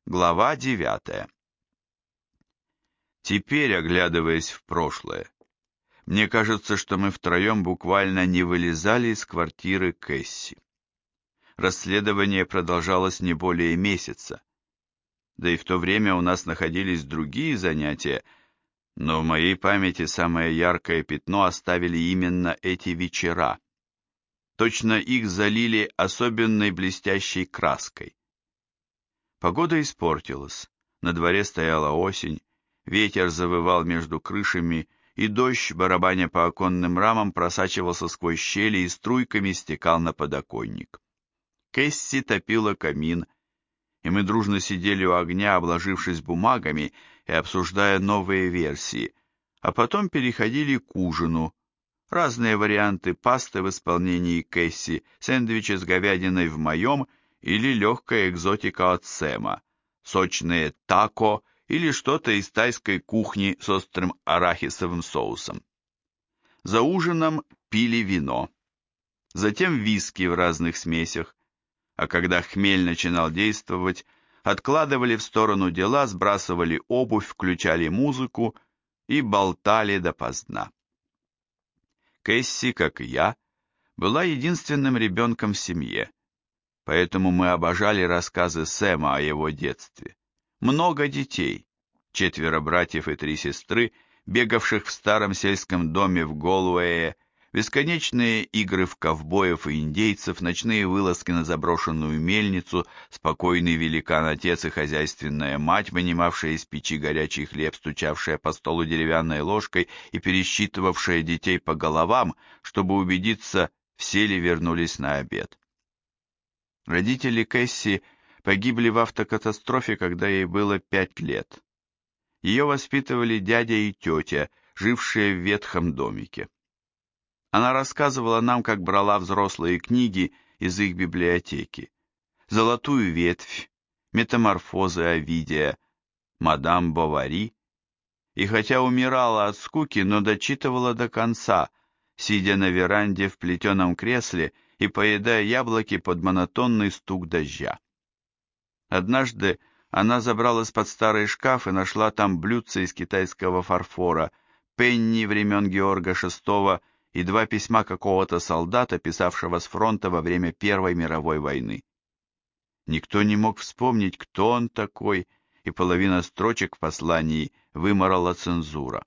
Глава 9. Теперь, оглядываясь в прошлое, мне кажется, что мы втроем буквально не вылезали из квартиры Кэсси. Расследование продолжалось не более месяца, да и в то время у нас находились другие занятия, но в моей памяти самое яркое пятно оставили именно эти вечера. Точно их залили особенной блестящей краской. Погода испортилась, на дворе стояла осень, ветер завывал между крышами, и дождь, барабаня по оконным рамам, просачивался сквозь щели и струйками стекал на подоконник. Кэсси топила камин, и мы дружно сидели у огня, обложившись бумагами и обсуждая новые версии, а потом переходили к ужину. Разные варианты пасты в исполнении Кэсси, сэндвичи с говядиной в моем или легкая экзотика от Сэма, сочные тако или что-то из тайской кухни с острым арахисовым соусом. За ужином пили вино, затем виски в разных смесях, а когда хмель начинал действовать, откладывали в сторону дела, сбрасывали обувь, включали музыку и болтали допоздна. Кэсси, как и я, была единственным ребенком в семье, поэтому мы обожали рассказы Сэма о его детстве. Много детей, 4 братьев и 3 сестры, бегавших в старом сельском доме в Голуэе, бесконечные игры в ковбоев и индейцев, ночные вылазки на заброшенную мельницу, спокойный великан-отец и хозяйственная мать, вынимавшая из печи горячий хлеб, стучавшая по столу деревянной ложкой и пересчитывавшая детей по головам, чтобы убедиться, все ли вернулись на обед. Родители Кэсси погибли в автокатастрофе, когда ей было 5 лет. Ее воспитывали дядя и тетя, жившие в ветхом домике. Она рассказывала нам, как брала взрослые книги из их библиотеки. «Золотую ветвь», «Метаморфозы Овидия», «Мадам Бовари». И хотя умирала от скуки, но дочитывала до конца, сидя на веранде в плетеном кресле и поедая яблоки под монотонный стук дождя. Однажды она забралась под старый шкаф и нашла там блюдце из китайского фарфора, пенни времен Георга VI и 2 письма какого-то солдата, писавшего с фронта во время Первой мировой войны. Никто не мог вспомнить, кто он такой, и половина строчек в послании вымарала цензура.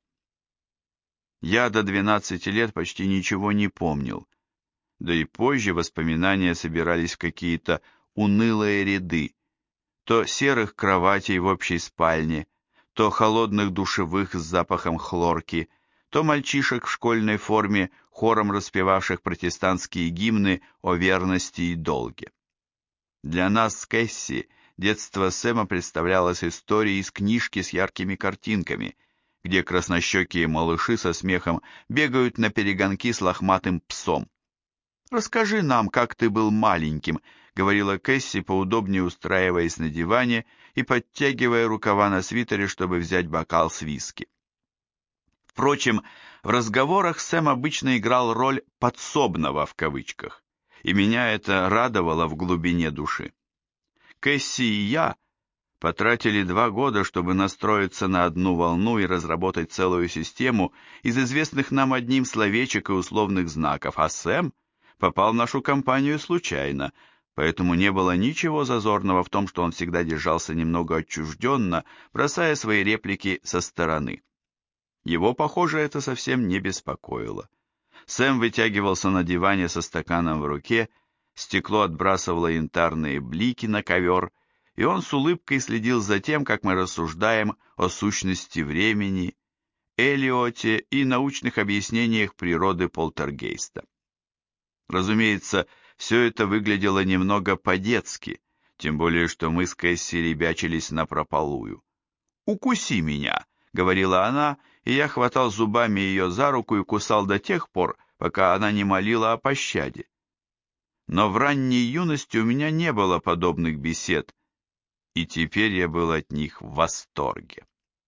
Я до 12 лет почти ничего не помнил, да и позже воспоминания собирались в какие-то унылые ряды, то серых кроватей в общей спальне, то холодных душевых с запахом хлорки, то мальчишек в школьной форме, хором распевавших протестантские гимны о верности и долге. Для нас с Кэсси детство Сэма представлялось историей из книжки с яркими картинками, где краснощекие малыши со смехом бегают на перегонки с лохматым псом. «Расскажи нам, как ты был маленьким», — говорила Кэсси, поудобнее устраиваясь на диване и подтягивая рукава на свитере, чтобы взять бокал с виски. Впрочем, в разговорах Сэм обычно играл роль «подсобного» в кавычках, и меня это радовало в глубине души. Кэсси и я потратили 2 года, чтобы настроиться на одну волну и разработать целую систему из известных нам одним словечек и условных знаков, а Сэм попал в нашу компанию случайно, поэтому не было ничего зазорного в том, что он всегда держался немного отчужденно, бросая свои реплики со стороны. Его, похоже, это совсем не беспокоило. Сэм вытягивался на диване со стаканом в руке, стекло отбрасывало янтарные блики на ковер, и он с улыбкой следил за тем, как мы рассуждаем о сущности времени, Элиоте и научных объяснениях природы полтергейста. Разумеется, все это выглядело немного по-детски, тем более, что мы с Кэсси ребячились напропалую. «Укуси меня», — говорила она, и я хватал зубами ее за руку и кусал до тех пор, пока она не молила о пощаде. Но в ранней юности у меня не было подобных бесед, и теперь я был от них в восторге.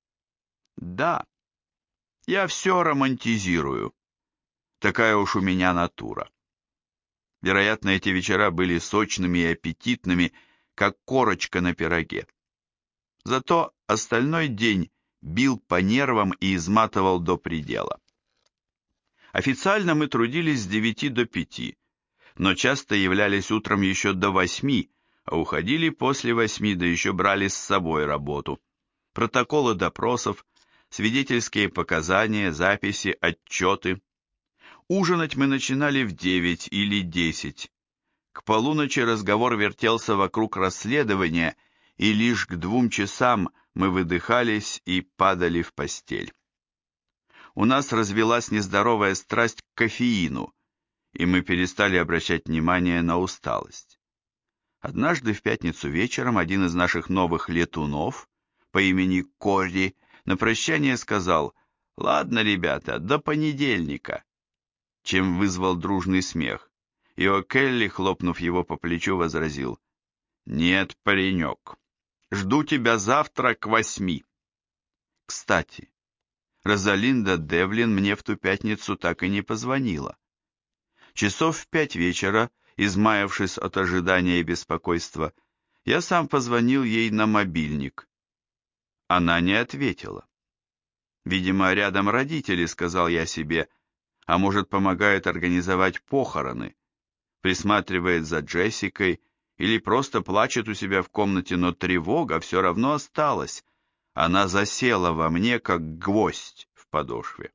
Да, я все романтизирую. Такая уж у меня натура. Вероятно, эти вечера были сочными и аппетитными, как корочка на пироге. Зато остальной день бил по нервам и изматывал до предела. Официально мы трудились с 9 до 5, но часто являлись утром еще до 8, а уходили после 8, да еще брали с собой работу. Протоколы допросов, свидетельские показания, записи, отчеты. Ужинать мы начинали в 9 или 10. К полуночи разговор вертелся вокруг расследования, и лишь к 2 часам мы выдыхались и падали в постель. У нас развилась нездоровая страсть к кофеину, и мы перестали обращать внимание на усталость. Однажды в пятницу вечером один из наших новых летунов по имени Корри на прощание сказал: «Ладно, ребята, до понедельника», чем вызвал дружный смех, и О'Келли, хлопнув его по плечу, возразил: «Нет, паренек, жду тебя завтра к 8». Кстати, Розалинда Девлин мне в ту пятницу так и не позвонила. Часов в 5 вечера, измаявшись от ожидания и беспокойства, я сам позвонил ей на мобильник. Она не ответила. Видимо, рядом родители, сказал я себе, а может, помогает организовать похороны, присматривает за Джессикой или просто плачет у себя в комнате, но тревога все равно осталась. Она засела во мне, как гвоздь в подошве.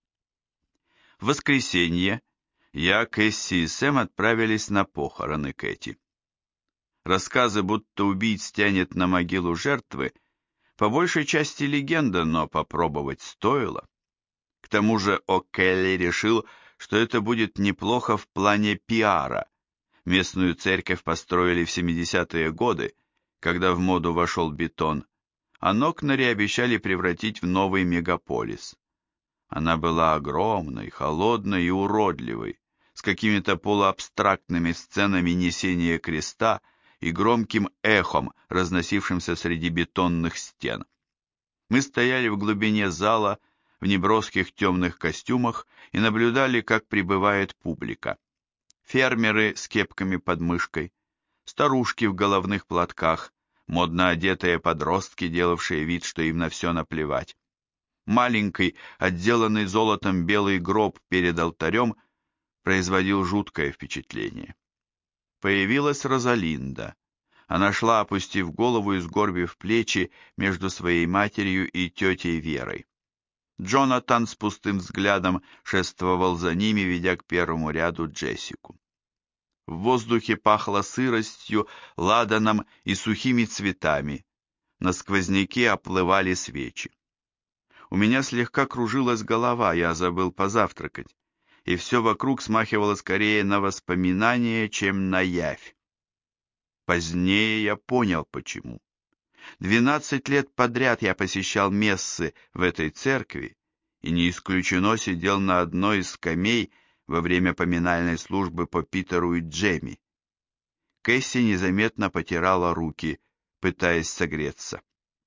В воскресенье я, Кэсси и Сэм отправились на похороны Кэти. Рассказы, будто убийц тянет на могилу жертвы, по большей части легенда, но попробовать стоило. К тому же О'Келли решил, что это будет неплохо в плане пиара. Местную церковь построили в 70-е годы, когда в моду вошел бетон, а Нокнери обещали превратить в новый мегаполис. Она была огромной, холодной и уродливой, с какими-то полуабстрактными сценами несения креста и громким эхом, разносившимся среди бетонных стен. Мы стояли в глубине зала в неброских темных костюмах и наблюдали, как прибывает публика. Фермеры с кепками под мышкой, старушки в головных платках, модно одетые подростки, делавшие вид, что им на все наплевать. Маленький, отделанный золотом белый гроб перед алтарем производил жуткое впечатление. Появилась Розалинда. Она шла, опустив голову и сгорбив плечи между своей матерью и тетей Верой. Джонатан с пустым взглядом шествовал за ними, ведя к первому ряду Джессику. В воздухе пахло сыростью, ладаном и сухими цветами. На сквозняке оплывали свечи. У меня слегка кружилась голова, я забыл позавтракать, и все вокруг смахивало скорее на воспоминание, чем на явь. Позднее я понял, почему. 12 лет подряд я посещал мессы в этой церкви и не исключено сидел на одной из скамей во время поминальной службы по Питеру и Джемми. Кэсси незаметно потирала руки, пытаясь согреться.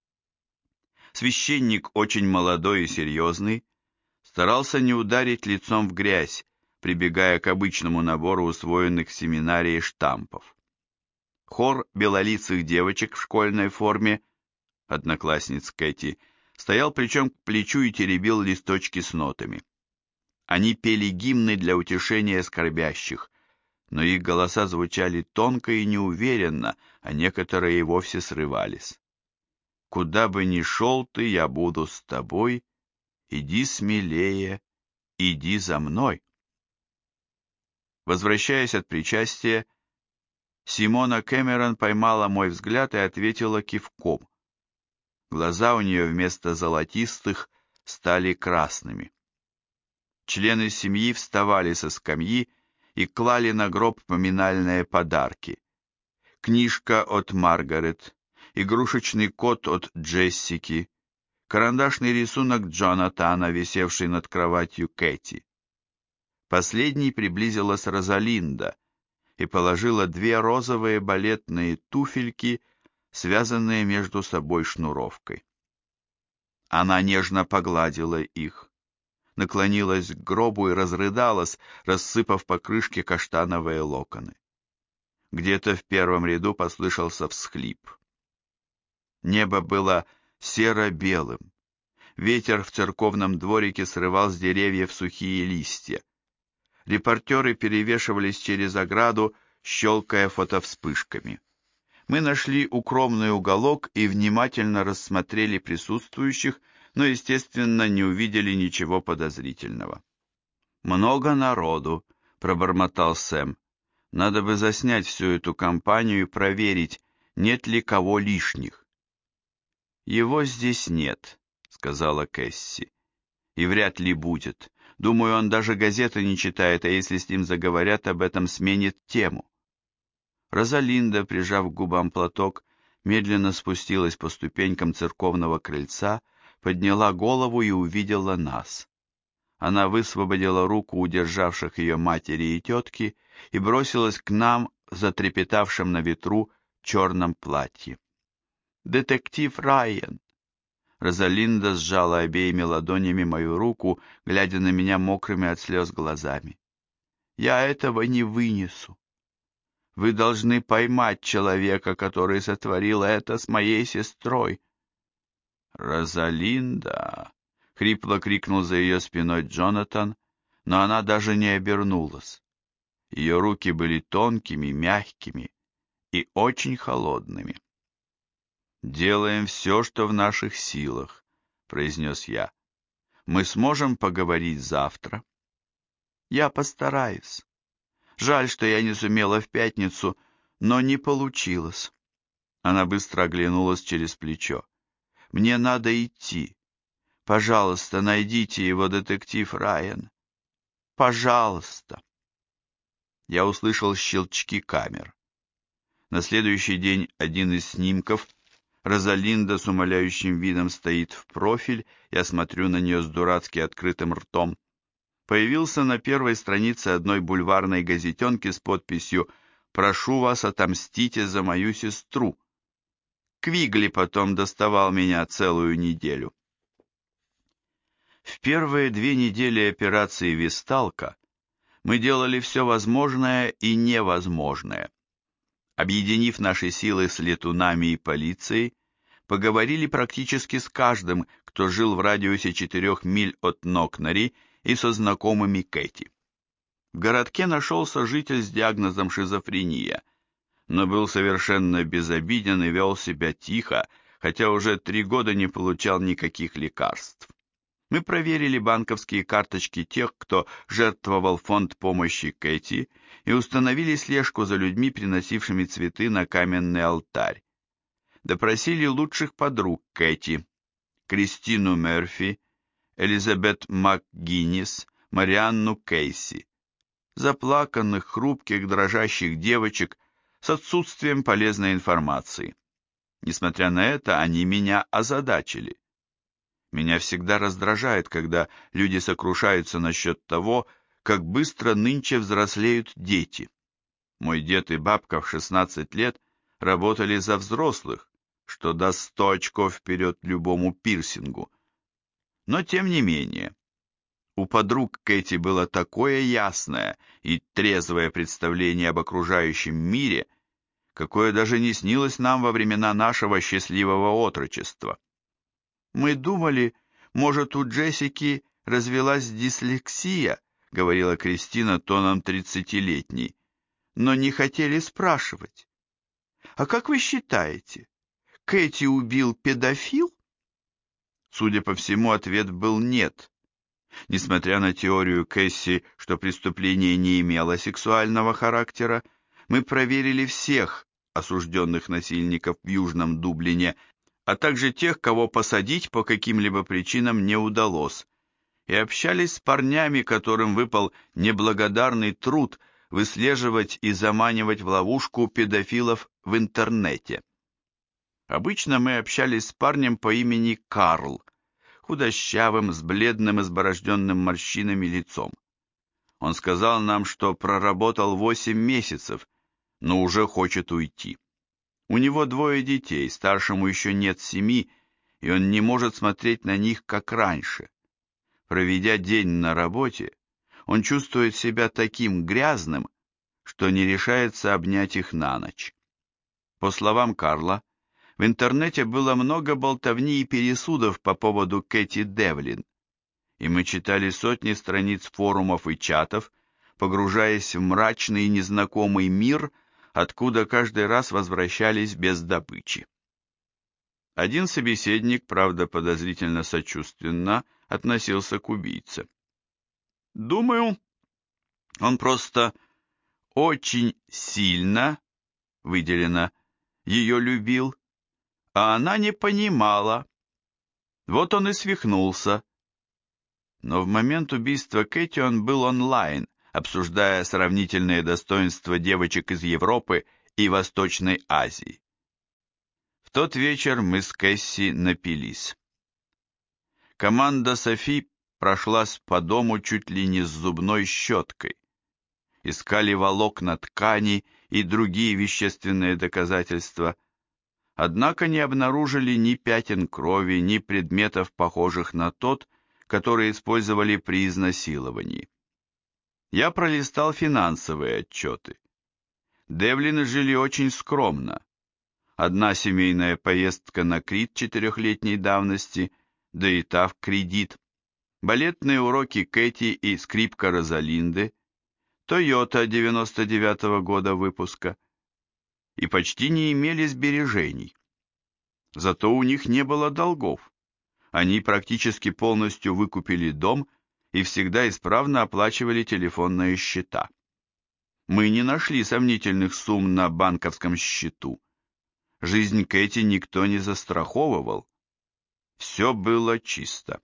Священник, очень молодой и серьезный, старался не ударить лицом в грязь, прибегая к обычному набору усвоенных в семинарии штампов. Хор белолицых девочек в школьной форме, одноклассниц Кэти, стоял плечом к плечу и теребил листочки с нотами. Они пели гимны для утешения скорбящих, но их голоса звучали тонко и неуверенно, а некоторые и вовсе срывались. «Куда бы ни шел ты, я буду с тобой, иди смелее, иди за мной». Возвращаясь от причастия, Симона Кэмерон поймала мой взгляд и ответила кивком. Глаза у нее вместо золотистых стали красными. Члены семьи вставали со скамьи и клали на гроб поминальные подарки. Книжка от Маргарет, игрушечный кот от Джессики, карандашный рисунок Джонатана, висевший над кроватью Кэти. Последней приблизилась Розалинда и положила 2 розовые балетные туфельки, связанные между собой шнуровкой. Она нежно погладила их, наклонилась к гробу и разрыдалась, рассыпав по крышке каштановые локоны. Где-то в первом ряду послышался всхлип. Небо было серо-белым. Ветер в церковном дворике срывал с деревьев сухие листья. Репортеры перевешивались через ограду, щелкая фотовспышками. Мы нашли укромный уголок и внимательно рассмотрели присутствующих, но, естественно, не увидели ничего подозрительного. «Много народу», — пробормотал Сэм. «Надо бы заснять всю эту компанию и проверить, нет ли кого лишних». «Его здесь нет», — сказала Кэсси. «И вряд ли будет. Думаю, он даже газеты не читает, а если с ним заговорят об этом, сменит тему». Розалинда, прижав к губам платок, медленно спустилась по ступенькам церковного крыльца, подняла голову и увидела нас. Она высвободила руку удержавших ее матери и тетки и бросилась к нам в затрепетавшем на ветру черном платье. «Детектив Райан!» Розалинда сжала обеими ладонями мою руку, глядя на меня мокрыми от слез глазами. «Я этого не вынесу. Вы должны поймать человека, который сотворил это с моей сестрой». «Розалинда!» — хрипло крикнул за ее спиной Джонатан, но она даже не обернулась. Ее руки были тонкими, мягкими и очень холодными. «Делаем все, что в наших силах», — произнес я. «Мы сможем поговорить завтра?» «Я постараюсь. Жаль, что я не сумела в пятницу, но не получилось». Она быстро оглянулась через плечо. «Мне надо идти. Пожалуйста, найдите его, детектив Райан. Пожалуйста». Я услышал щелчки камер. На следующий день один из снимков. Розалинда с умоляющим видом стоит в профиль, я смотрю на нее с дурацки открытым ртом. Появился на первой странице одной бульварной газетенки с подписью «Прошу вас, отомстите за мою сестру». Квигли потом доставал меня целую неделю. В первые 2 недели операции «Висталка» мы делали все возможное и невозможное. Объединив наши силы с летунами и полицией, поговорили практически с каждым, кто жил в радиусе 4 миль от Нокнари и со знакомыми Кэти. В городке нашелся житель с диагнозом шизофрения, но был совершенно безобиден и вел себя тихо, хотя уже 3 года не получал никаких лекарств. Мы проверили банковские карточки тех, кто жертвовал фонд помощи Кэти, и установили слежку за людьми, приносившими цветы на каменный алтарь. Допросили лучших подруг Кэти: Кристину Мерфи, Элизабет МакГиннис, Марианну Кейси. Заплаканных, хрупких, дрожащих девочек с отсутствием полезной информации. Несмотря на это, они меня озадачили. Меня всегда раздражает, когда люди сокрушаются насчет того, как быстро нынче взрослеют дети. Мой дед и бабка в 16 лет работали за взрослых, что даст 100 очков вперед любому пирсингу. Но тем не менее, у подруг Кэти было такое ясное и трезвое представление об окружающем мире, какое даже не снилось нам во времена нашего счастливого отрочества. «Мы думали, может, у Джессики развелась дислексия», — говорила Кристина тоном 30-летней, «но не хотели спрашивать. А как вы считаете, Кэти убил педофил?» Судя по всему, ответ был «нет». Несмотря на теорию Кэсси, что преступление не имело сексуального характера, мы проверили всех осужденных насильников в Южном Дублине, а также тех, кого посадить по каким-либо причинам не удалось, и общались с парнями, которым выпал неблагодарный труд выслеживать и заманивать в ловушку педофилов в интернете. Обычно мы общались с парнем по имени Карл, худощавым, с бледным, изборожденным морщинами лицом. Он сказал нам, что проработал 8 месяцев, но уже хочет уйти. У него 2 детей, старшему еще нет 7, и он не может смотреть на них, как раньше. Проведя день на работе, он чувствует себя таким грязным, что не решается обнять их на ночь. По словам Карла, В интернете было много болтовни и пересудов по поводу Кэти Девлин, и мы читали сотни страниц форумов и чатов, погружаясь в мрачный и незнакомый мир, откуда каждый раз возвращались без добычи. Один собеседник, правда, подозрительно сочувственно относился к убийце. Думаю, он просто очень сильно, выделено, ее любил, а она не понимала. Вот он и свихнулся. Но в момент убийства Кэти он был онлайн, обсуждая сравнительные достоинства девочек из Европы и Восточной Азии. В тот вечер мы с Кэсси напились. Команда Софи прошлась по дому чуть ли не с зубной щеткой. Искали волокна ткани и другие вещественные доказательства, однако не обнаружили ни пятен крови, ни предметов, похожих на тот, который использовали при изнасиловании. Я пролистал финансовые отчеты. Девлины жили очень скромно. Одна семейная поездка на Крит 4-летней давности, да и та в кредит, балетные уроки Кэти и скрипка Розалинды, Тойота 99-го года выпуска, и почти не имели сбережений. Зато у них не было долгов. Они практически полностью выкупили дом и всегда исправно оплачивали телефонные счета. Мы не нашли сомнительных сумм на банковском счету. Жизнь Кэти никто не застраховывал. Все было чисто.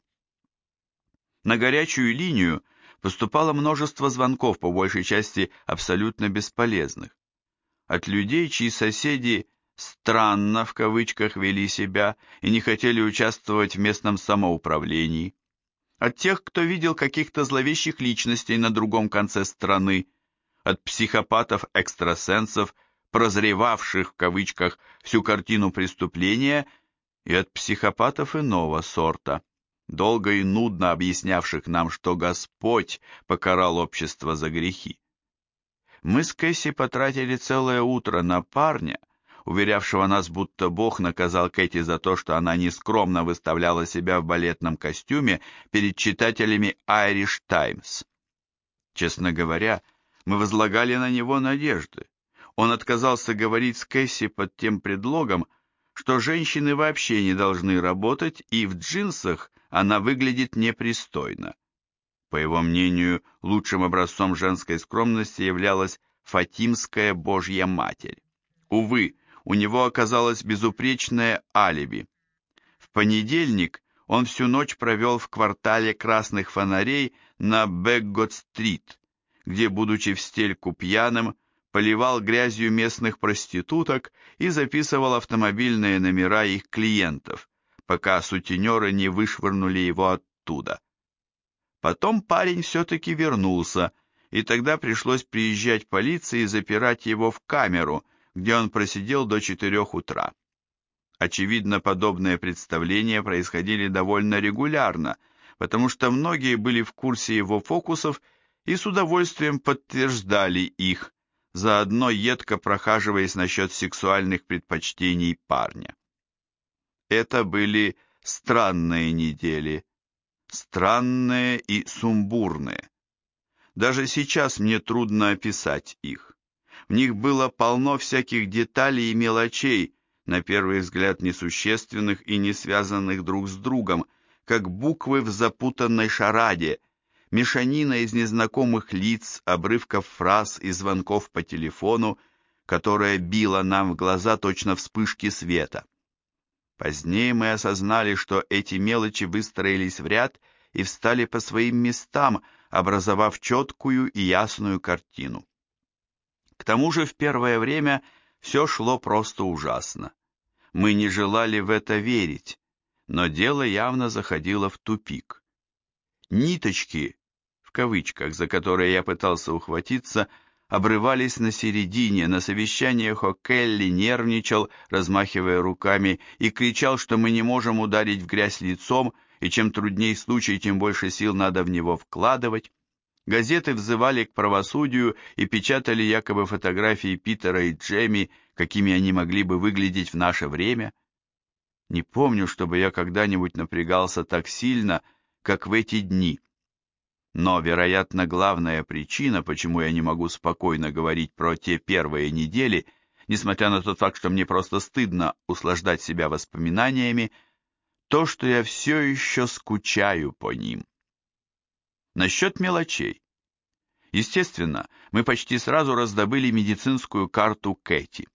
На горячую линию поступало множество звонков, по большей части абсолютно бесполезных. От людей, чьи соседи «странно» в кавычках вели себя и не хотели участвовать в местном самоуправлении. От тех, кто видел каких-то зловещих личностей на другом конце страны. От психопатов-экстрасенсов, прозревавших в кавычках всю картину преступления, и от психопатов иного сорта, долго и нудно объяснявших нам, что Господь покарал общество за грехи. Мы с Кэсси потратили целое утро на парня, уверявшего нас, будто Бог наказал Кэти за то, что она нескромно выставляла себя в балетном костюме перед читателями Irish Times. Честно говоря, мы возлагали на него надежды. Он отказался говорить с Кэсси под тем предлогом, что женщины вообще не должны работать, и в джинсах она выглядит непристойно. По его мнению, лучшим образцом женской скромности являлась Фатимская Божья Матерь. Увы, у него оказалось безупречное алиби. В понедельник он всю ночь провел в квартале красных фонарей на Бэггот-стрит, где, будучи в стельку пьяным, поливал грязью местных проституток и записывал автомобильные номера их клиентов, пока сутенеры не вышвырнули его оттуда. Потом парень все-таки вернулся, и тогда пришлось приезжать полиции и запирать его в камеру, где он просидел до 4 утра. Очевидно, подобные представления происходили довольно регулярно, потому что многие были в курсе его фокусов и с удовольствием подтверждали их, заодно едко прохаживаясь насчет сексуальных предпочтений парня. Это были странные недели, странные и сумбурные. Даже сейчас мне трудно описать их. В них было полно всяких деталей и мелочей, на первый взгляд несущественных и не связанных друг с другом, как буквы в запутанной шараде, мешанина из незнакомых лиц, обрывков фраз и звонков по телефону, которая била нам в глаза точно вспышки света. Позднее мы осознали, что эти мелочи выстроились в ряд и встали по своим местам, образовав четкую и ясную картину. К тому же в первое время все шло просто ужасно. Мы не желали в это верить, но дело явно заходило в тупик. «Ниточки», в кавычках, за которые я пытался ухватиться, обрывались на середине. На совещаниях О'Келли нервничал, размахивая руками, и кричал, что мы не можем ударить в грязь лицом, и чем трудней случай, тем больше сил надо в него вкладывать. Газеты взывали к правосудию и печатали якобы фотографии Питера и Джемми, какими они могли бы выглядеть в наше время. Не помню, чтобы я когда-нибудь напрягался так сильно, как в эти дни. Но, вероятно, главная причина, почему я не могу спокойно говорить про те первые недели, несмотря на тот факт, что мне просто стыдно услаждать себя воспоминаниями, то, что я все еще скучаю по ним. Насчет мелочей. Естественно, мы почти сразу раздобыли медицинскую карту Кэти.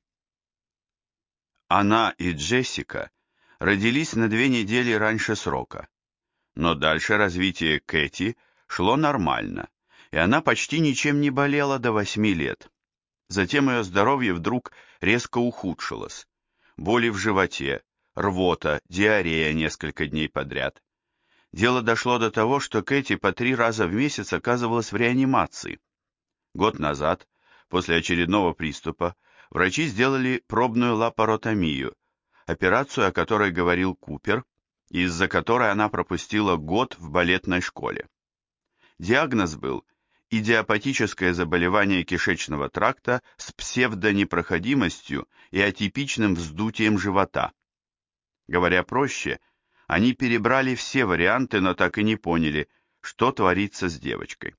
Она и Джессика родились на 2 недели раньше срока, но дальше развитие Кэти шло нормально, и она почти ничем не болела до 8 лет. Затем ее здоровье вдруг резко ухудшилось. Боли в животе, рвота, диарея несколько дней подряд. Дело дошло до того, что Кэти по 3 раза в месяц оказывалась в реанимации. Год назад, после очередного приступа, врачи сделали пробную лапаротомию, операцию, о которой говорил Купер, из-за которой она пропустила год в балетной школе. Диагноз был идиопатическое заболевание кишечного тракта с псевдонепроходимостью и атипичным вздутием живота. Говоря проще, они перебрали все варианты, но так и не поняли, что творится с девочкой.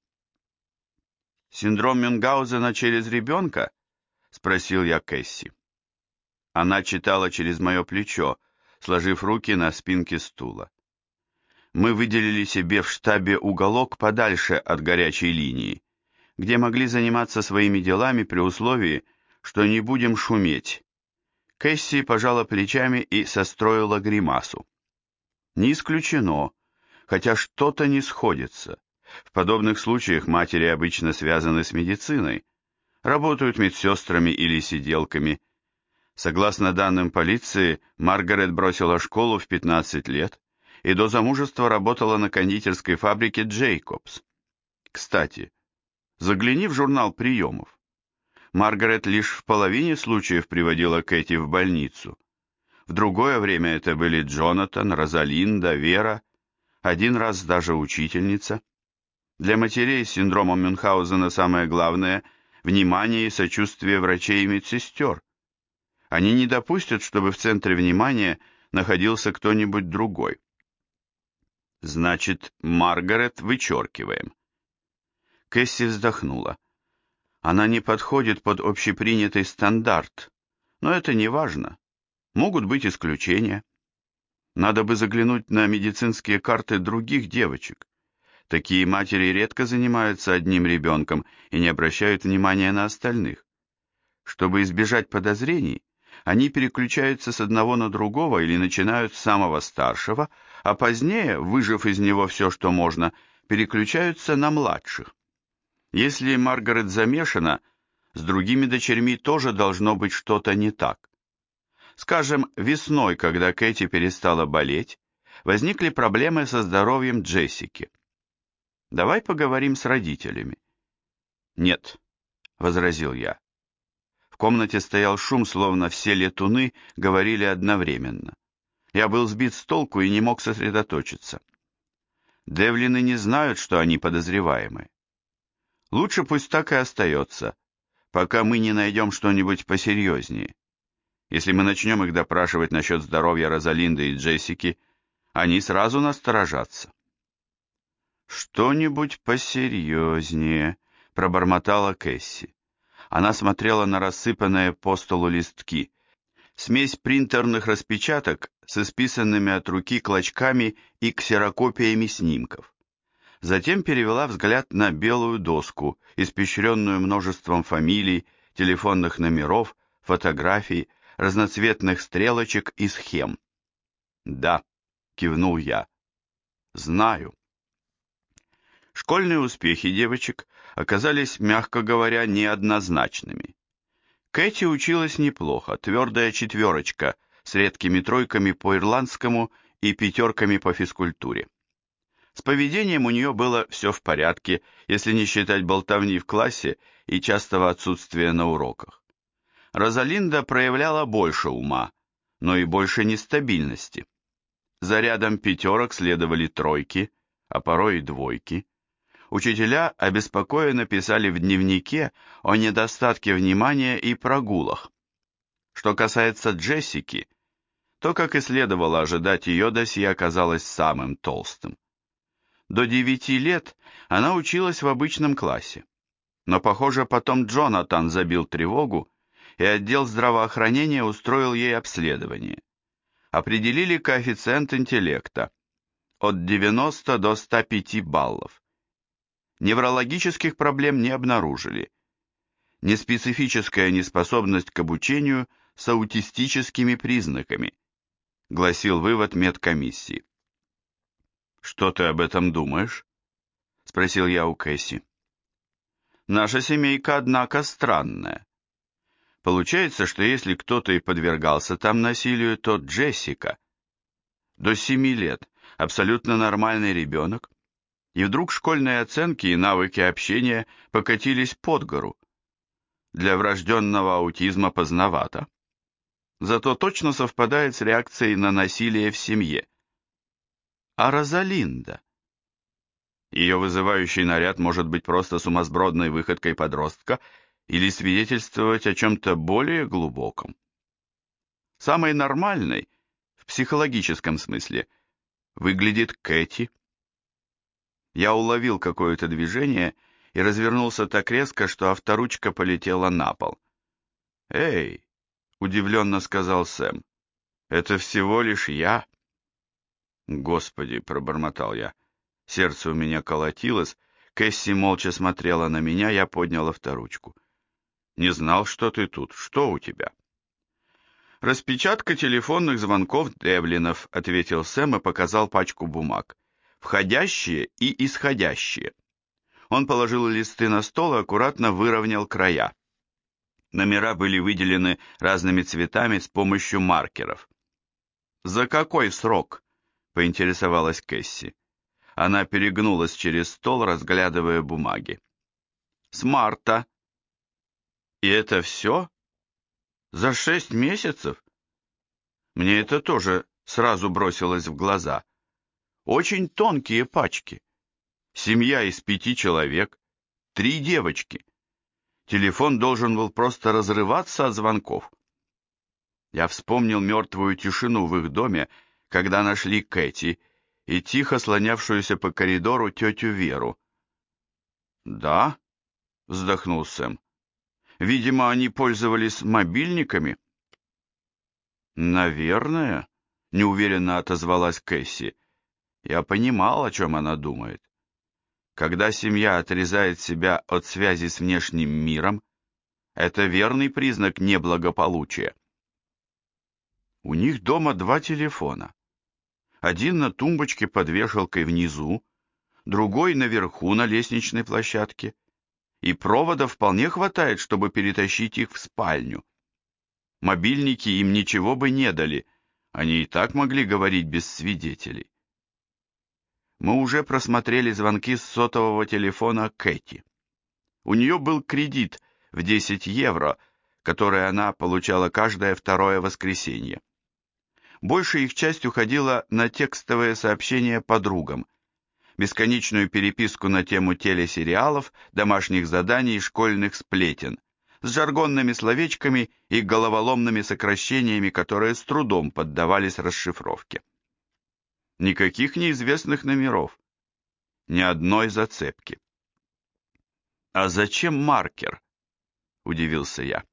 «Синдром Мюнгаузена через ребенка?» — спросил я Кэсси. Она читала через мое плечо, сложив руки на спинке стула. Мы выделили себе в штабе уголок подальше от горячей линии, где могли заниматься своими делами при условии, что не будем шуметь. Кэсси пожала плечами и состроила гримасу. Не исключено, хотя что-то не сходится. В подобных случаях матери обычно связаны с медициной, работают медсестрами или сиделками. Согласно данным полиции, Маргарет бросила школу в 15 лет и до замужества работала на кондитерской фабрике Джейкобс. Кстати, загляни в журнал приемов. Маргарет лишь в половине случаев приводила Кэти в больницу. В другое время это были Джонатан, Розалинда, Вера, один раз даже учительница. Для матерей с синдромом Мюнхгаузена самое главное – внимание и сочувствие врачей и медсестер. Они не допустят, чтобы в центре внимания находился кто-нибудь другой. Значит, Маргарет вычеркиваем. Кэсси вздохнула. Она не подходит под общепринятый стандарт, но это не важно. Могут быть исключения. Надо бы заглянуть на медицинские карты других девочек. Такие матери редко занимаются одним ребенком и не обращают внимания на остальных. Чтобы избежать подозрений, они переключаются с одного на другого или начинают с самого старшего, а позднее, выжав из него все, что можно, переключаются на младших. Если Маргарет замешана, с другими дочерьми тоже должно быть что-то не так. Скажем, весной, когда Кэти перестала болеть, возникли проблемы со здоровьем Джессики. Давай поговорим с родителями. Нет, возразил я. В комнате стоял шум, словно все летуны говорили одновременно. Я был сбит с толку и не мог сосредоточиться. Девлины не знают, что они подозреваемые. Лучше пусть так и остается, пока мы не найдем что-нибудь посерьезнее. Если мы начнем их допрашивать насчет здоровья Розалинды и Джессики, они сразу насторожатся. «Что-нибудь посерьезнее», — пробормотала Кэсси. Она смотрела на рассыпанные по столу листки, смесь принтерных распечаток с исписанными от руки клочками и ксерокопиями снимков. Затем перевела взгляд на белую доску, испещренную множеством фамилий, телефонных номеров, фотографий, разноцветных стрелочек и схем. «Да», — кивнул я, — «знаю». Школьные успехи девочек оказались, мягко говоря, неоднозначными. Кэти училась неплохо, твердая 4 с редкими 3 по ирландскому и 5 по физкультуре. С поведением у нее было все в порядке, если не считать болтовни в классе и частого отсутствия на уроках. Розалинда проявляла больше ума, но и больше нестабильности. За рядом 5 следовали 3, а порой и 2. Учителя обеспокоенно писали в дневнике о недостатке внимания и прогулах. Что касается Джессики, то, как и следовало ожидать, ее досье оказалось самым толстым. До 9 лет она училась в обычном классе. Но, похоже, потом Джонатан забил тревогу, и отдел здравоохранения устроил ей обследование. Определили коэффициент интеллекта от 90 до 105 баллов. Неврологических проблем не обнаружили. Неспецифическая неспособность к обучению с аутистическими признаками, гласил вывод медкомиссии. «Что ты об этом думаешь?» — спросил я у Кэсси. «Наша семейка, однако, странная. Получается, что если кто-то и подвергался там насилию, то Джессика. До 7 лет, абсолютно нормальный ребенок, и вдруг школьные оценки и навыки общения покатились под гору. Для врожденного аутизма поздновато. Зато точно совпадает с реакцией на насилие в семье. А Розалинда? Ее вызывающий наряд может быть просто сумасбродной выходкой подростка или свидетельствовать о чем-то более глубоком. Самой нормальной, в психологическом смысле, выглядит Кэти. Я уловил какое-то движение и развернулся так резко, что авторучка полетела на пол. «Эй!» — удивленно сказал Сэм. «Это всего лишь я». «Господи!» — пробормотал я. Сердце у меня колотилось, Кэсси молча смотрела на меня, я поднял авторучку. «Не знал, что ты тут. Что у тебя?» «Распечатка телефонных звонков Девлинов», — ответил Сэм и показал пачку бумаг. «Входящие и исходящие». Он положил листы на стол и аккуратно выровнял края. Номера были выделены разными цветами с помощью маркеров. «За какой срок?» — поинтересовалась Кэсси. Она перегнулась через стол, разглядывая бумаги. «С марта». «И это все? За 6 месяцев?» Мне это тоже сразу бросилось в глаза. Очень тонкие пачки. Семья из 5 человек, 3 девочки. Телефон должен был просто разрываться от звонков. Я вспомнил мертвую тишину в их доме, когда нашли Кэти и тихо слонявшуюся по коридору тетю Веру. «Да?» — вздохнул Сэм. «Видимо, они пользовались мобильниками?» «Наверное», — неуверенно отозвалась Кэсси. Я понимал, о чем она думает. Когда семья отрезает себя от связи с внешним миром, это верный признак неблагополучия. У них дома 2 телефона. Один на тумбочке под вешалкой внизу, другой наверху на лестничной площадке. И провода вполне хватает, чтобы перетащить их в спальню. Мобильники им ничего бы не дали, они и так могли говорить без свидетелей. Мы уже просмотрели звонки с сотового телефона Кэти. У нее был кредит в 10 евро, который она получала каждое второе воскресенье. Большая их часть уходила на текстовые сообщения подругам, бесконечную переписку на тему телесериалов, домашних заданий и школьных сплетен, с жаргонными словечками и головоломными сокращениями, которые с трудом поддавались расшифровке. Никаких неизвестных номеров, ни одной зацепки. «А зачем маркер?» – удивился я.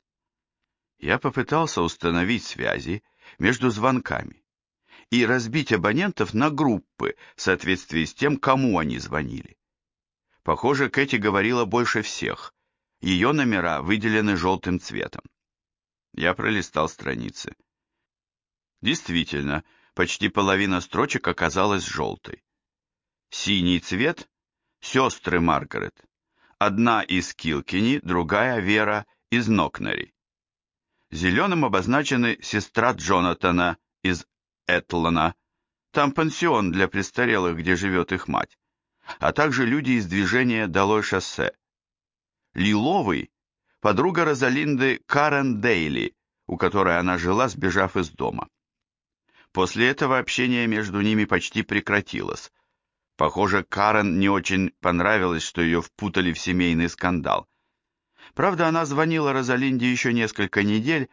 Я попытался установить связи между звонками и разбить абонентов на группы в соответствии с тем, кому они звонили. Похоже, Кэти говорила больше всех. Ее номера выделены желтым цветом. Я пролистал страницы. Действительно, почти половина строчек оказалась желтой. Синий цвет — сестры Маргарет. Одна из Килкини, другая Вера из Нокнари. Зеленым обозначены сестра Джонатана из Этлона. Там пансион для престарелых, где живет их мать. А также люди из движения «Долой шоссе». Лиловый – подруга Розалинды Карен Дейли, у которой она жила, сбежав из дома. После этого общение между ними почти прекратилось. Похоже, Карен не очень понравилось, что ее впутали в семейный скандал. Правда, она звонила Розалинде еще несколько недель,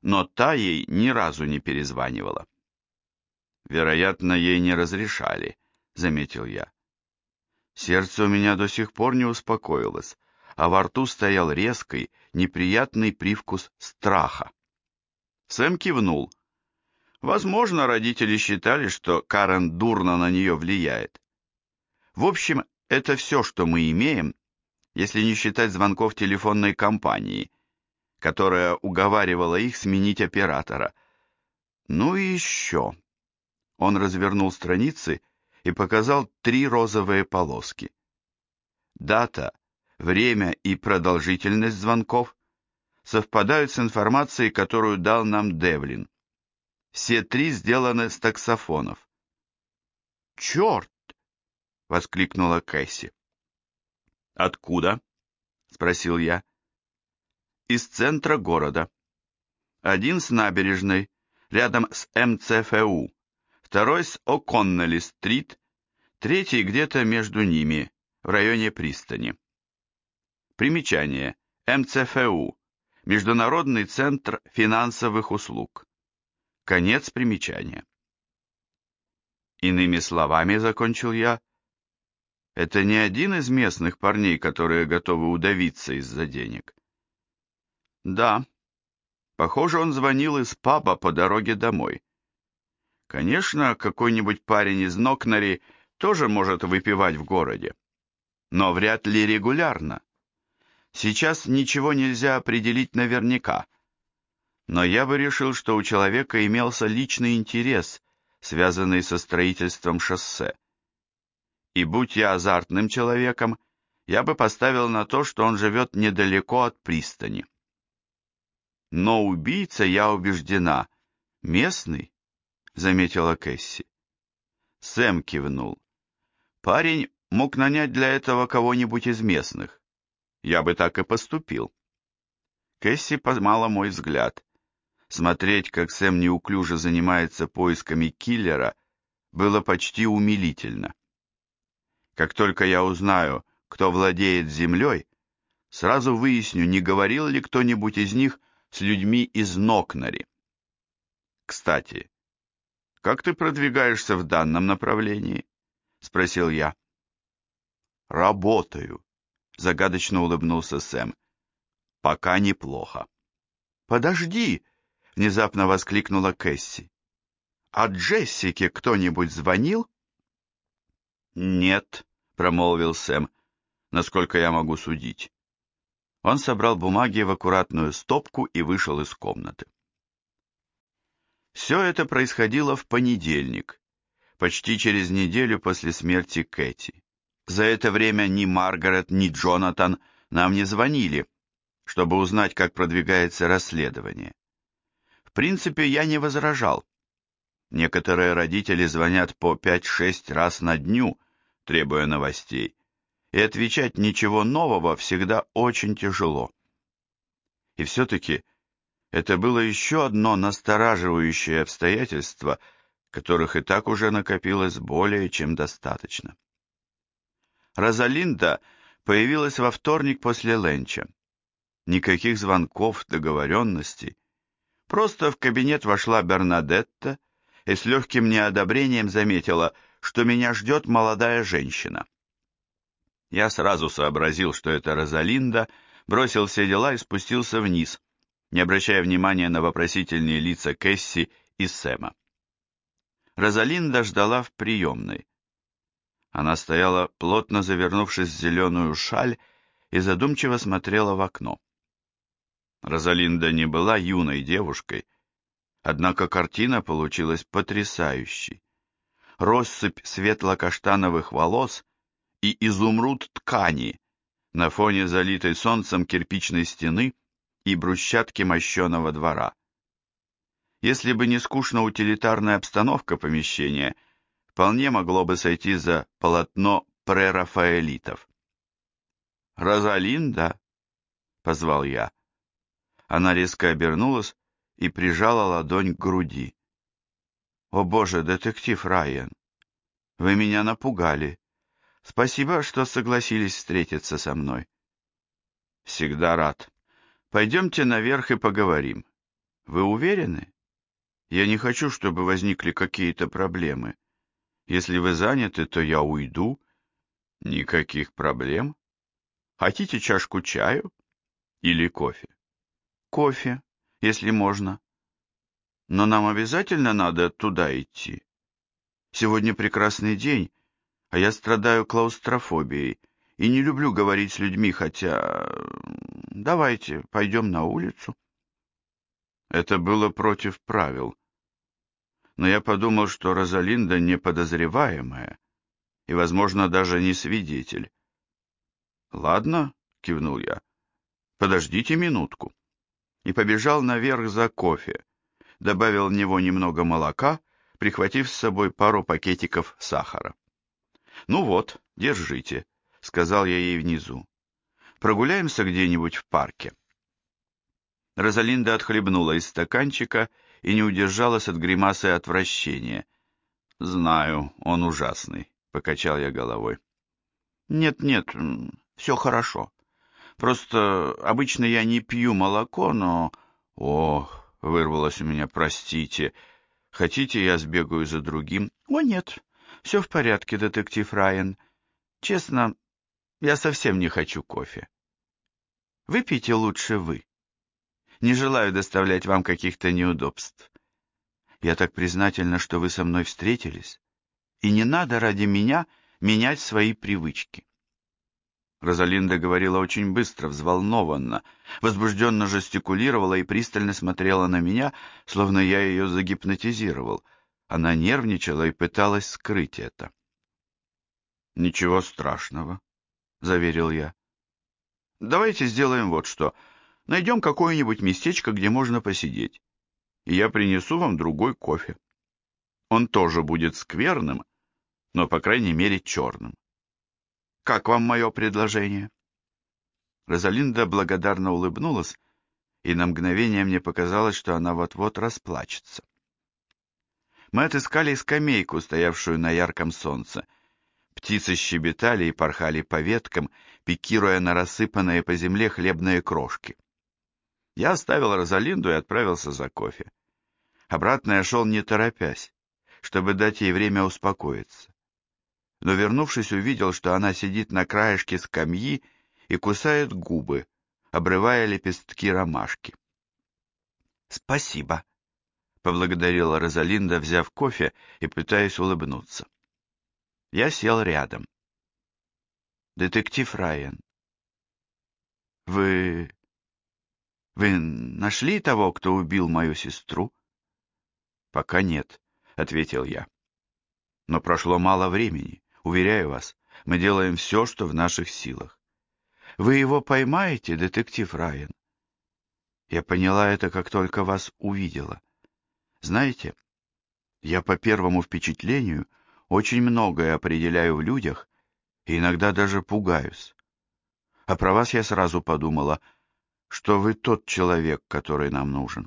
но та ей ни разу не перезванивала. «Вероятно, ей не разрешали», — заметил я. Сердце у меня до сих пор не успокоилось, а во рту стоял резкий, неприятный привкус страха. Сэм кивнул. Возможно, родители считали, что Карен дурно на нее влияет. В общем, это все, что мы имеем, если не считать звонков телефонной компании, которая уговаривала их сменить оператора. Ну и еще. Он развернул страницы и показал 3 розовые полоски. Дата, время и продолжительность звонков совпадают с информацией, которую дал нам Девлин. Все 3 сделаны с таксофонов. «Черт!» — воскликнула Кэсси. «Откуда?» — спросил я. «Из центра города. Один с набережной, рядом с МЦФУ, второй с О'Коннелли-стрит, третий где-то между ними, в районе пристани». Примечание. МЦФУ. Международный центр финансовых услуг. Конец примечания. Иными словами, закончил я, это не один из местных парней, которые готовы удавиться из-за денег. Да, похоже, он звонил из паба по дороге домой. Конечно, какой-нибудь парень из Нокнари тоже может выпивать в городе, но вряд ли регулярно. Сейчас ничего нельзя определить наверняка, но я бы решил, что у человека имелся личный интерес, связанный со строительством шоссе. И будь я азартным человеком, я бы поставил на то, что он живет недалеко от пристани. Но убийца, я убеждена, местный, заметила Кэсси. Сэм кивнул. Парень мог нанять для этого кого-нибудь из местных. Я бы так и поступил. Кэсси поймала мой взгляд. Смотреть, как Сэм неуклюже занимается поисками киллера, было почти умилительно. Как только я узнаю, кто владеет землей, сразу выясню, не говорил ли кто-нибудь из них с людьми из Нокнари. Кстати, как ты продвигаешься в данном направлении? Спросил я. Работаю, загадочно улыбнулся Сэм. Пока неплохо. Подожди, внезапно воскликнула Кэсси. А Джессике кто-нибудь звонил? Нет, промолвил Сэм, насколько я могу судить. Он собрал бумаги в аккуратную стопку и вышел из комнаты. Все это происходило в понедельник, почти через неделю после смерти Кэти. За это время ни Маргарет, ни Джонатан нам не звонили, чтобы узнать, как продвигается расследование. В принципе, я не возражал. Некоторые родители звонят по 5-6 раз на дню, требуя новостей, и отвечать ничего нового всегда очень тяжело. И все-таки это было еще одно настораживающее обстоятельство, которых и так уже накопилось более чем достаточно. Розалинда появилась во вторник после ленча. Никаких звонков, договоренностей. Просто в кабинет вошла Бернадетта и с легким неодобрением заметила, что меня ждет молодая женщина. Я сразу сообразил, что это Розалинда, бросил все дела и спустился вниз, не обращая внимания на вопросительные лица Кэсси и Сэма. Розалинда ждала в приемной. Она стояла, плотно завернувшись в зеленую шаль, и задумчиво смотрела в окно. Розалинда не была юной девушкой, однако картина получилась потрясающей. Россыпь светло-каштановых волос и изумруд ткани на фоне залитой солнцем кирпичной стены и брусчатки мощеного двора. Если бы не скучно-утилитарная обстановка помещения, вполне могло бы сойти за полотно прерафаэлитов. «Розалинда?» — позвал я. Она резко обернулась и прижала ладонь к груди. «О боже, детектив Райан, вы меня напугали. Спасибо, что согласились встретиться со мной». «Всегда рад. Пойдемте наверх и поговорим. Вы уверены? Я не хочу, чтобы возникли какие-то проблемы. Если вы заняты, то я уйду. Никаких проблем. Хотите чашку чаю или кофе? Кофе, если можно. Но нам обязательно надо туда идти. Сегодня прекрасный день, а я страдаю клаустрофобией и не люблю говорить с людьми, хотя... Давайте пойдем на улицу. Это было против правил. Но я подумал, что Розалинда не подозреваемая и, возможно, даже не свидетель. «Ладно», — кивнул я, — «подождите минутку». И побежал наверх за кофе, добавил в него немного молока, прихватив с собой пару пакетиков сахара. «Ну вот, держите», — сказал я ей внизу. «Прогуляемся где-нибудь в парке». Розалинда отхлебнула из стаканчика и не удержалась от гримасы отвращения. «Знаю, он ужасный», — покачал я головой. «Нет-нет, все хорошо. Просто обычно я не пью молоко, но...» «Ох», — вырвалось у меня, — «простите. Хотите, я сбегаю за другим?» «О, нет, все в порядке, детектив Райан. Честно, я совсем не хочу кофе. Выпейте лучше вы. Не желаю доставлять вам каких-то неудобств. Я так признательна, что вы со мной встретились, и не надо ради меня менять свои привычки». Розалинда говорила очень быстро, взволнованно, возбужденно жестикулировала и пристально смотрела на меня, словно я ее загипнотизировал. Она нервничала и пыталась скрыть это. «Ничего страшного», — заверил я. «Давайте сделаем вот что. Найдем какое-нибудь местечко, где можно посидеть, и я принесу вам другой кофе. Он тоже будет скверным, но, по крайней мере, черным. Как вам мое предложение?» Розалинда благодарно улыбнулась, и на мгновение мне показалось, что она вот-вот расплачется. Мы отыскали скамейку, стоявшую на ярком солнце. Птицы щебетали и порхали по веткам, пикируя на рассыпанные по земле хлебные крошки. Я оставил Розалинду и отправился за кофе. Обратно я шел не торопясь, чтобы дать ей время успокоиться. Но, вернувшись, увидел, что она сидит на краешке скамьи и кусает губы, обрывая лепестки ромашки. «Спасибо», — поблагодарила Розалинда, взяв кофе и пытаясь улыбнуться. Я сел рядом. «Детектив Райан, вы... вы нашли того, кто убил мою сестру?» «Пока нет», — ответил я. «Но прошло мало времени. Уверяю вас, мы делаем все, что в наших силах. Вы его поймаете, детектив Райан?» Я поняла это, как только вас увидела. Знаете, я по первому впечатлению очень многое определяю в людях и иногда даже пугаюсь. А про вас я сразу подумала, что вы тот человек, который нам нужен.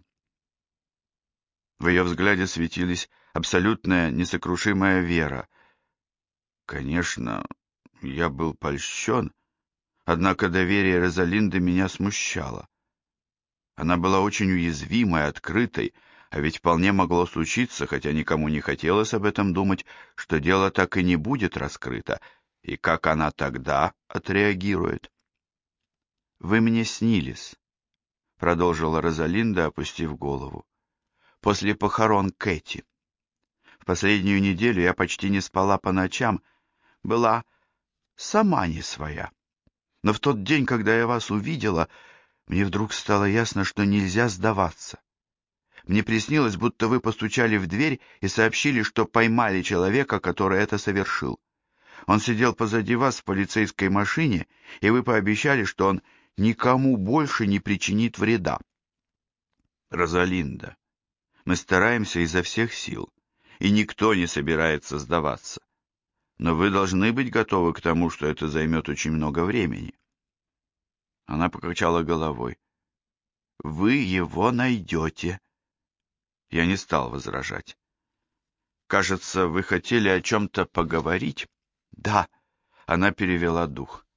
В ее взгляде светились абсолютная несокрушимая вера. Конечно, я был польщен, однако доверие Розалинды меня смущало. Она была очень уязвимой, открытой, а ведь вполне могло случиться, хотя никому не хотелось об этом думать, что дело так и не будет раскрыто, и как она тогда отреагирует. «Вы мне снились», — продолжила Розалинда, опустив голову, — «после похорон Кэти. В последнюю неделю я почти не спала по ночам, была сама не своя. Но в тот день, когда я вас увидела, мне вдруг стало ясно, что нельзя сдаваться. Мне приснилось, будто вы постучали в дверь и сообщили, что поймали человека, который это совершил. Он сидел позади вас в полицейской машине, и вы пообещали, что он никому больше не причинит вреда. Розалинда, мы стараемся изо всех сил, и никто не собирается сдаваться. Но вы должны быть готовы к тому, что это займет очень много времени. Она покачала головой. Вы его найдете. Я не стал возражать. Кажется, вы хотели о чем-то поговорить? Да, она перевела дух.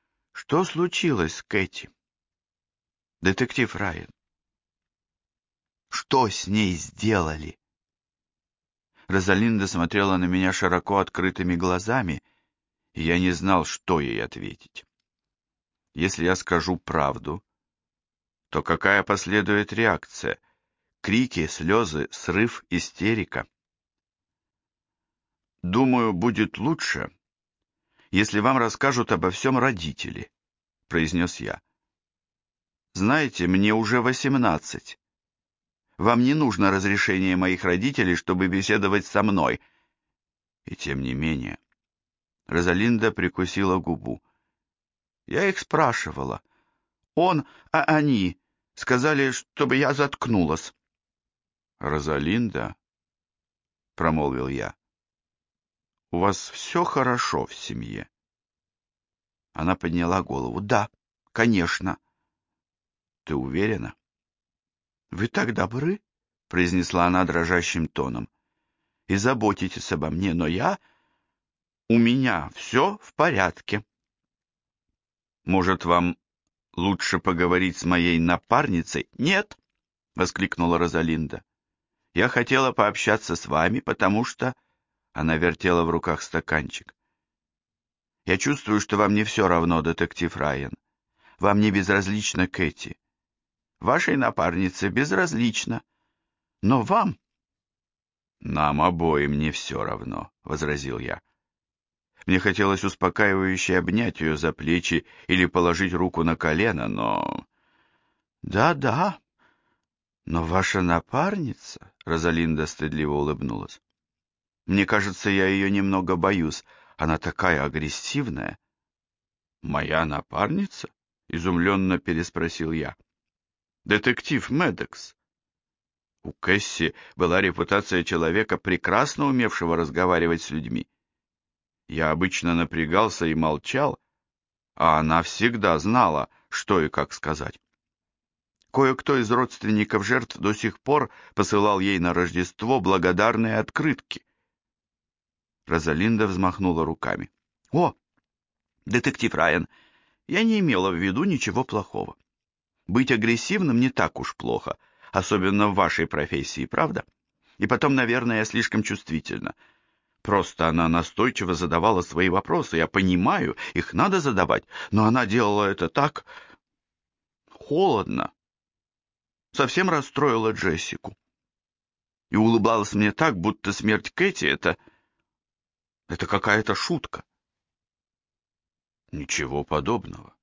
Что случилось с Кэти? Детектив Райан. Что с ней сделали?» Розалинда смотрела на меня широко открытыми глазами, и я не знал, что ей ответить. Если я скажу правду, то какая последует реакция? Крики, слезы, срыв, истерика. «Думаю, будет лучше, если вам расскажут обо всем родители», — произнес я. «Знаете, мне уже 18. Вам не нужно разрешение моих родителей, чтобы беседовать со мной». И тем не менее, Розалинда прикусила губу. Я их спрашивала. Они сказали, чтобы я заткнулась. «Розалинда», — промолвил я, — «у вас все хорошо в семье?» Она подняла голову. «Да, конечно». «Ты уверена?» «Вы так добры», — произнесла она дрожащим тоном, — «и заботитесь обо мне, но у меня все в порядке». «Может, вам лучше поговорить с моей напарницей?» «Нет», — воскликнула Розалинда. «Я хотела пообщаться с вами, потому что...» Она вертела в руках стаканчик. «Я чувствую, что вам не все равно, детектив Райан. Вам не безразлична Кэти. Вашей напарнице безразлично. Но вам...» «Нам обоим не все равно», — возразил я. Мне хотелось успокаивающе обнять ее за плечи или положить руку на колено, но... «Да-да, но ваша напарница...» — Розалинда стыдливо улыбнулась. «Мне кажется, я ее немного боюсь. Она такая агрессивная». «Моя напарница?» — изумленно переспросил я. «Детектив Медекс». У Кэсси была репутация человека, прекрасно умевшего разговаривать с людьми. Я обычно напрягался и молчал, а она всегда знала, что и как сказать. Кое-кто из родственников жертв до сих пор посылал ей на Рождество благодарные открытки. Розалинда взмахнула руками. «О, детектив Райан, я не имела в виду ничего плохого. Быть агрессивным не так уж плохо, особенно в вашей профессии, правда? И потом, наверное, я слишком чувствительна. Просто она настойчиво задавала свои вопросы. Я понимаю, их надо задавать, но она делала это так холодно. Совсем расстроила Джессику. И улыбалась мне так, будто смерть Кэти — это какая-то шутка». Ничего подобного.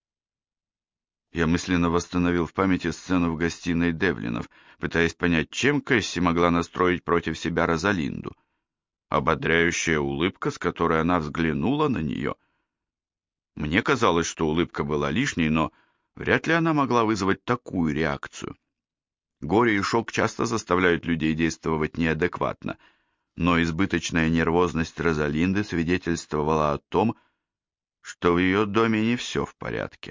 Я мысленно восстановил в памяти сцену в гостиной Девлинов, пытаясь понять, чем Кэсси могла настроить против себя Розалинду. Ободряющая улыбка, с которой она взглянула на нее. Мне казалось, что улыбка была лишней, но вряд ли она могла вызвать такую реакцию. Горе и шок часто заставляют людей действовать неадекватно, но избыточная нервозность Розалинды свидетельствовала о том, что в ее доме не все в порядке.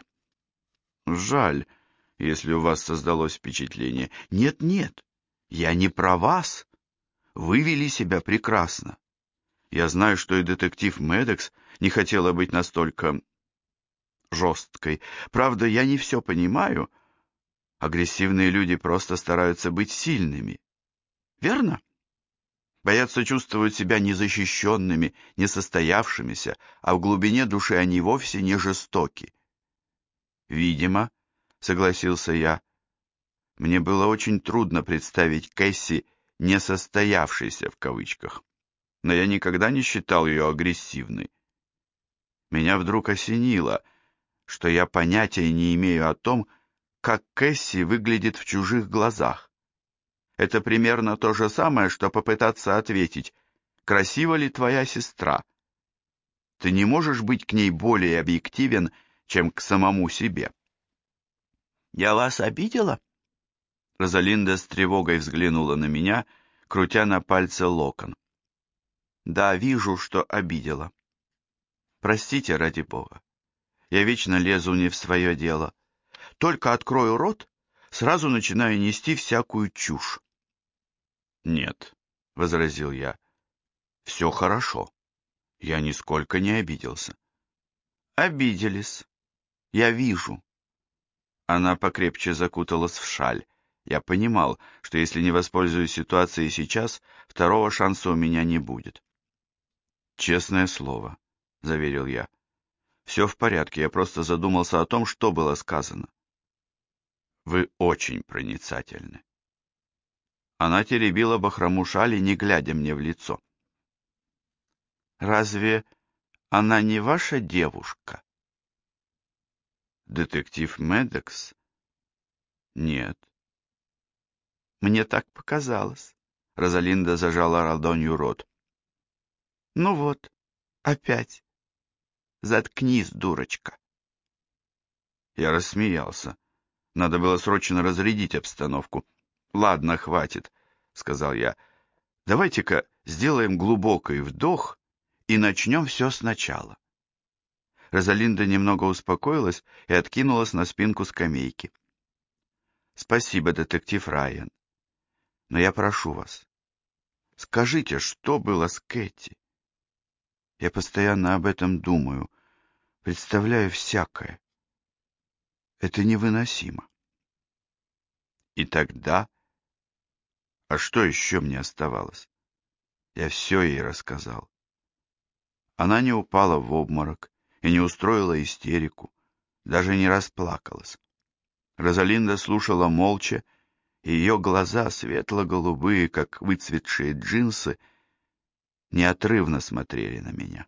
Жаль, если у вас создалось впечатление. Нет, я не про вас. Вы вели себя прекрасно. Я знаю, что и детектив Медекс не хотела быть настолько жесткой. Правда, я не все понимаю. Агрессивные люди просто стараются быть сильными. Верно? Боятся чувствовать себя незащищенными, несостоявшимися, а в глубине души они вовсе не жестоки. «Видимо», — согласился я, — «мне было очень трудно представить Кэсси «несостоявшейся» в кавычках, но я никогда не считал ее агрессивной. Меня вдруг осенило, что я понятия не имею о том, как Кэсси выглядит в чужих глазах. Это примерно то же самое, что попытаться ответить, красива ли твоя сестра. Ты не можешь быть к ней более объективен, чем к самому себе. «Я вас обидела?» Розалинда с тревогой взглянула на меня, крутя на пальце локон. «Да, вижу, что обидела. Простите, ради бога. Я вечно лезу не в свое дело. Только открою рот, сразу начинаю нести всякую чушь». «Нет», — возразил я, — «все хорошо. Я нисколько не обиделся». «Обиделись. Я вижу». Она покрепче закуталась в шаль. Я понимал, что если не воспользуюсь ситуацией сейчас, второго шанса у меня не будет. «Честное слово», — заверил я. «Все в порядке, я просто задумался о том, что было сказано». «Вы очень проницательны». Она теребила бахрому шали, не глядя мне в лицо. «Разве она не ваша девушка?» «Детектив Медекс?» «Нет». «Мне так показалось». Розалинда зажала ладонью рот. «Ну вот, опять. Заткнись, дурочка». Я рассмеялся. Надо было срочно разрядить обстановку. «Ладно, хватит», — сказал я. «Давайте-ка сделаем глубокий вдох и начнем все сначала». Розалинда немного успокоилась и откинулась на спинку скамейки. «Спасибо, детектив Райан. Но я прошу вас, скажите, что было с Кэти? Я постоянно об этом думаю, представляю всякое. Это невыносимо». И тогда... А что еще мне оставалось? Я все ей рассказал. Она не упала в обморок и не устроила истерику, даже не расплакалась. Розалинда слушала молча, и ее глаза, светло-голубые, как выцветшие джинсы, неотрывно смотрели на меня.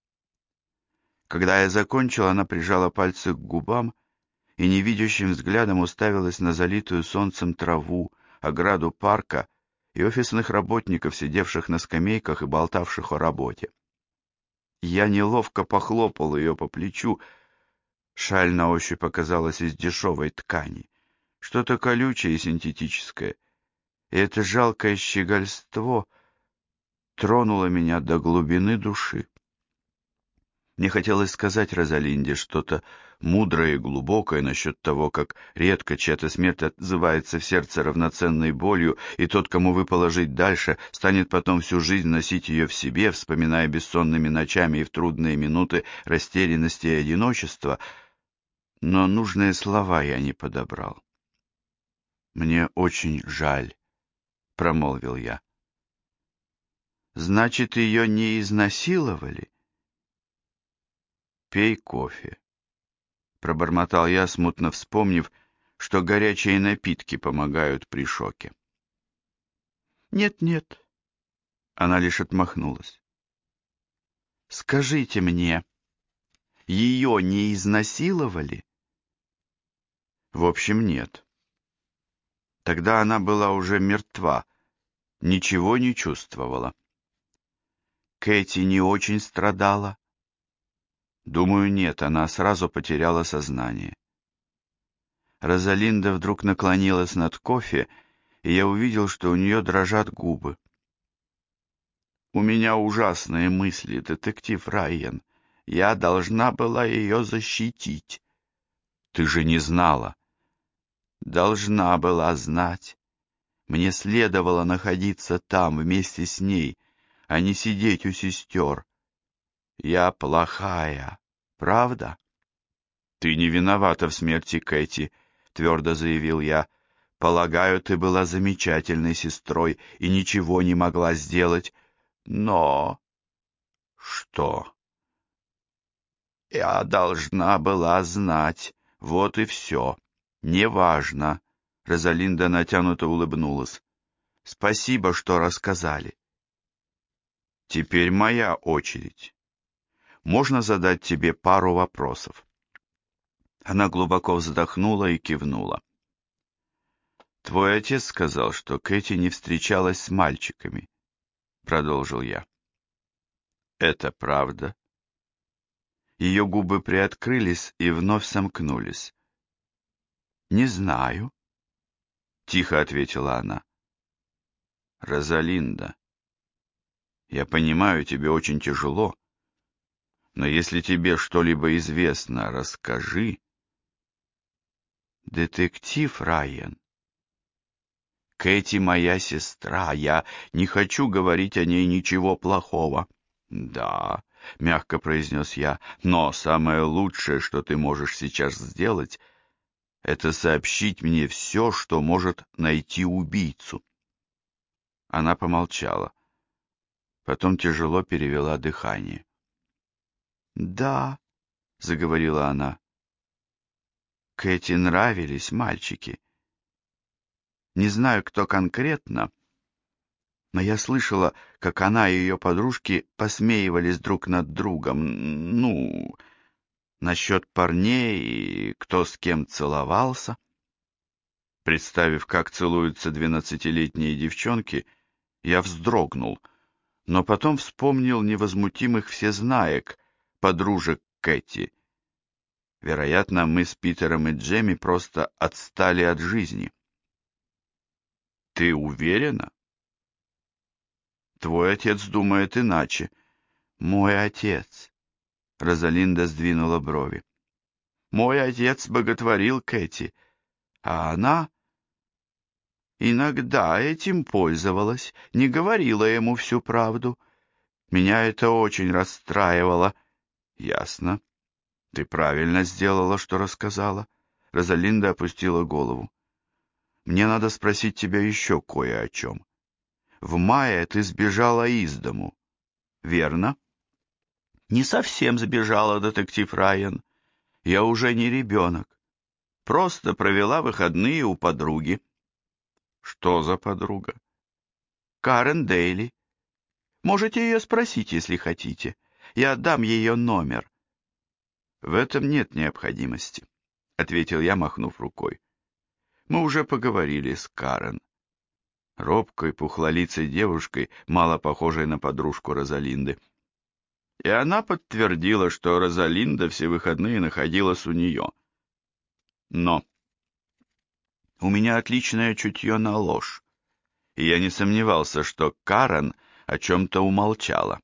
Когда я закончил, она прижала пальцы к губам и невидящим взглядом уставилась на залитую солнцем траву, ограду парка и офисных работников, сидевших на скамейках и болтавших о работе. Я неловко похлопал ее по плечу. Шаль на ощупь оказалась из дешевой ткани, что-то колючее и синтетическое, и это жалкое щегольство тронуло меня до глубины души. Мне хотелось сказать Розалинде что-то мудрое и глубокое насчет того, как редко чья-то смерть отзывается в сердце равноценной болью, и тот, кому выпало жить дальше, станет потом всю жизнь носить ее в себе, вспоминая бессонными ночами и в трудные минуты растерянности и одиночества, но нужные слова я не подобрал. «Мне очень жаль», — промолвил я. «Значит, ее не изнасиловали?» «Пей кофе», — пробормотал я, смутно вспомнив, что горячие напитки помогают при шоке. «Нет-нет», — она лишь отмахнулась. «Скажите мне, ее не изнасиловали?» «В общем, нет. Тогда она была уже мертва, ничего не чувствовала. Кэти не очень страдала?» «Думаю, нет, она сразу потеряла сознание». Розалинда вдруг наклонилась над кофе, и я увидел, что у нее дрожат губы. «У меня ужасные мысли, детектив Райан. Я должна была ее защитить». «Ты же не знала». «Должна была знать. Мне следовало находиться там вместе с ней, а не сидеть у сестер. Я плохая, правда?» «Ты не виновата в смерти Кэти», — твердо заявил я. «Полагаю, ты была замечательной сестрой и ничего не могла сделать. Но...» «Что?» «Я должна была знать. Вот и все. Неважно». Розалинда натянуто улыбнулась. «Спасибо, что рассказали». «Теперь моя очередь. Можно задать тебе пару вопросов?» Она глубоко вздохнула и кивнула. «Твой отец сказал, что Кэти не встречалась с мальчиками», — продолжил я. «Это правда?» Ее губы приоткрылись и вновь сомкнулись. «Не знаю», — тихо ответила она. «Розалинда, я понимаю, тебе очень тяжело, но если тебе что-либо известно, расскажи». «Детектив Райан, Кэти моя сестра, я не хочу говорить о ней ничего плохого». «Да», — мягко произнес я, — «но самое лучшее, что ты можешь сейчас сделать, это сообщить мне все, что может найти убийцу. Она помолчала. Потом тяжело перевела дыхание. «Да», — заговорила она, — «Кэти нравились мальчики. Не знаю, кто конкретно, но я слышала, как она и ее подружки посмеивались друг над другом, ну, насчет парней и кто с кем целовался». Представив, как целуются 12-летние девчонки, я вздрогнул, но потом вспомнил невозмутимых всезнаек, подружек Кэти. Вероятно, мы с Питером и Джемми просто отстали от жизни. Ты уверена? Твой отец думает иначе. Мой отец. Розалинда сдвинула брови. Мой отец боготворил Кэти, а она иногда этим пользовалась, не говорила ему всю правду. Меня это очень расстраивало. Ясно. Ты правильно сделала, что рассказала. Розалинда опустила голову. Мне надо спросить тебя еще кое о чем. В мае ты сбежала из дому, верно? Не совсем сбежала, детектив Райан. Я уже не ребенок. Просто провела выходные у подруги. Что за подруга? Карен Дейли. Можете ее спросить, если хотите. Я отдам ее номер. В этом нет необходимости, ответил я, махнув рукой. Мы уже поговорили с Карен. Робкой, пухлолицей девушкой, мало похожей на подружку Розалинды. И она подтвердила, что Розалинда все выходные находилась у нее. Но у меня отличное чутье на ложь, и я не сомневался, что Карен о чем-то умолчала.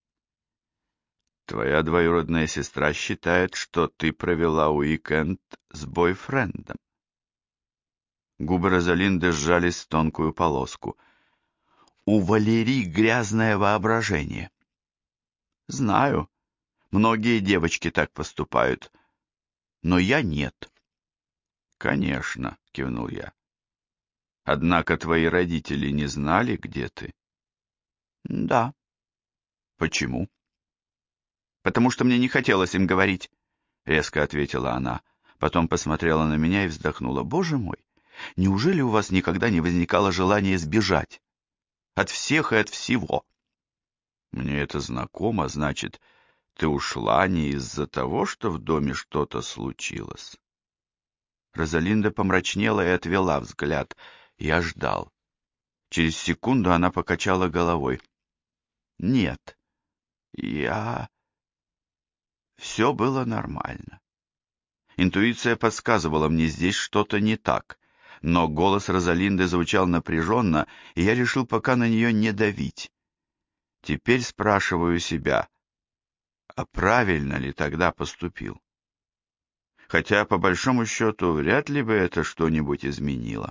Твоя двоюродная сестра считает, что ты провела уикенд с бойфрендом. Губы Розалинды сжались в тонкую полоску. У Валерии грязное воображение. Знаю, многие девочки так поступают, но я нет. Конечно, кивнул я. Однако твои родители не знали, где ты? Да. Почему? Потому что мне не хотелось им говорить, резко ответила она. Потом посмотрела на меня и вздохнула. Боже мой, неужели у вас никогда не возникало желания сбежать? От всех и от всего. Мне это знакомо, значит, ты ушла не из-за того, что в доме что-то случилось. Розалинда помрачнела и отвела взгляд. Я ждал. Через секунду она покачала головой. Нет, я... Все было нормально. Интуиция подсказывала мне, здесь что-то не так. Но голос Розалинды звучал напряженно, и я решил пока на нее не давить. Теперь спрашиваю себя, а правильно ли тогда поступил? Хотя, по большому счету, вряд ли бы это что-нибудь изменило.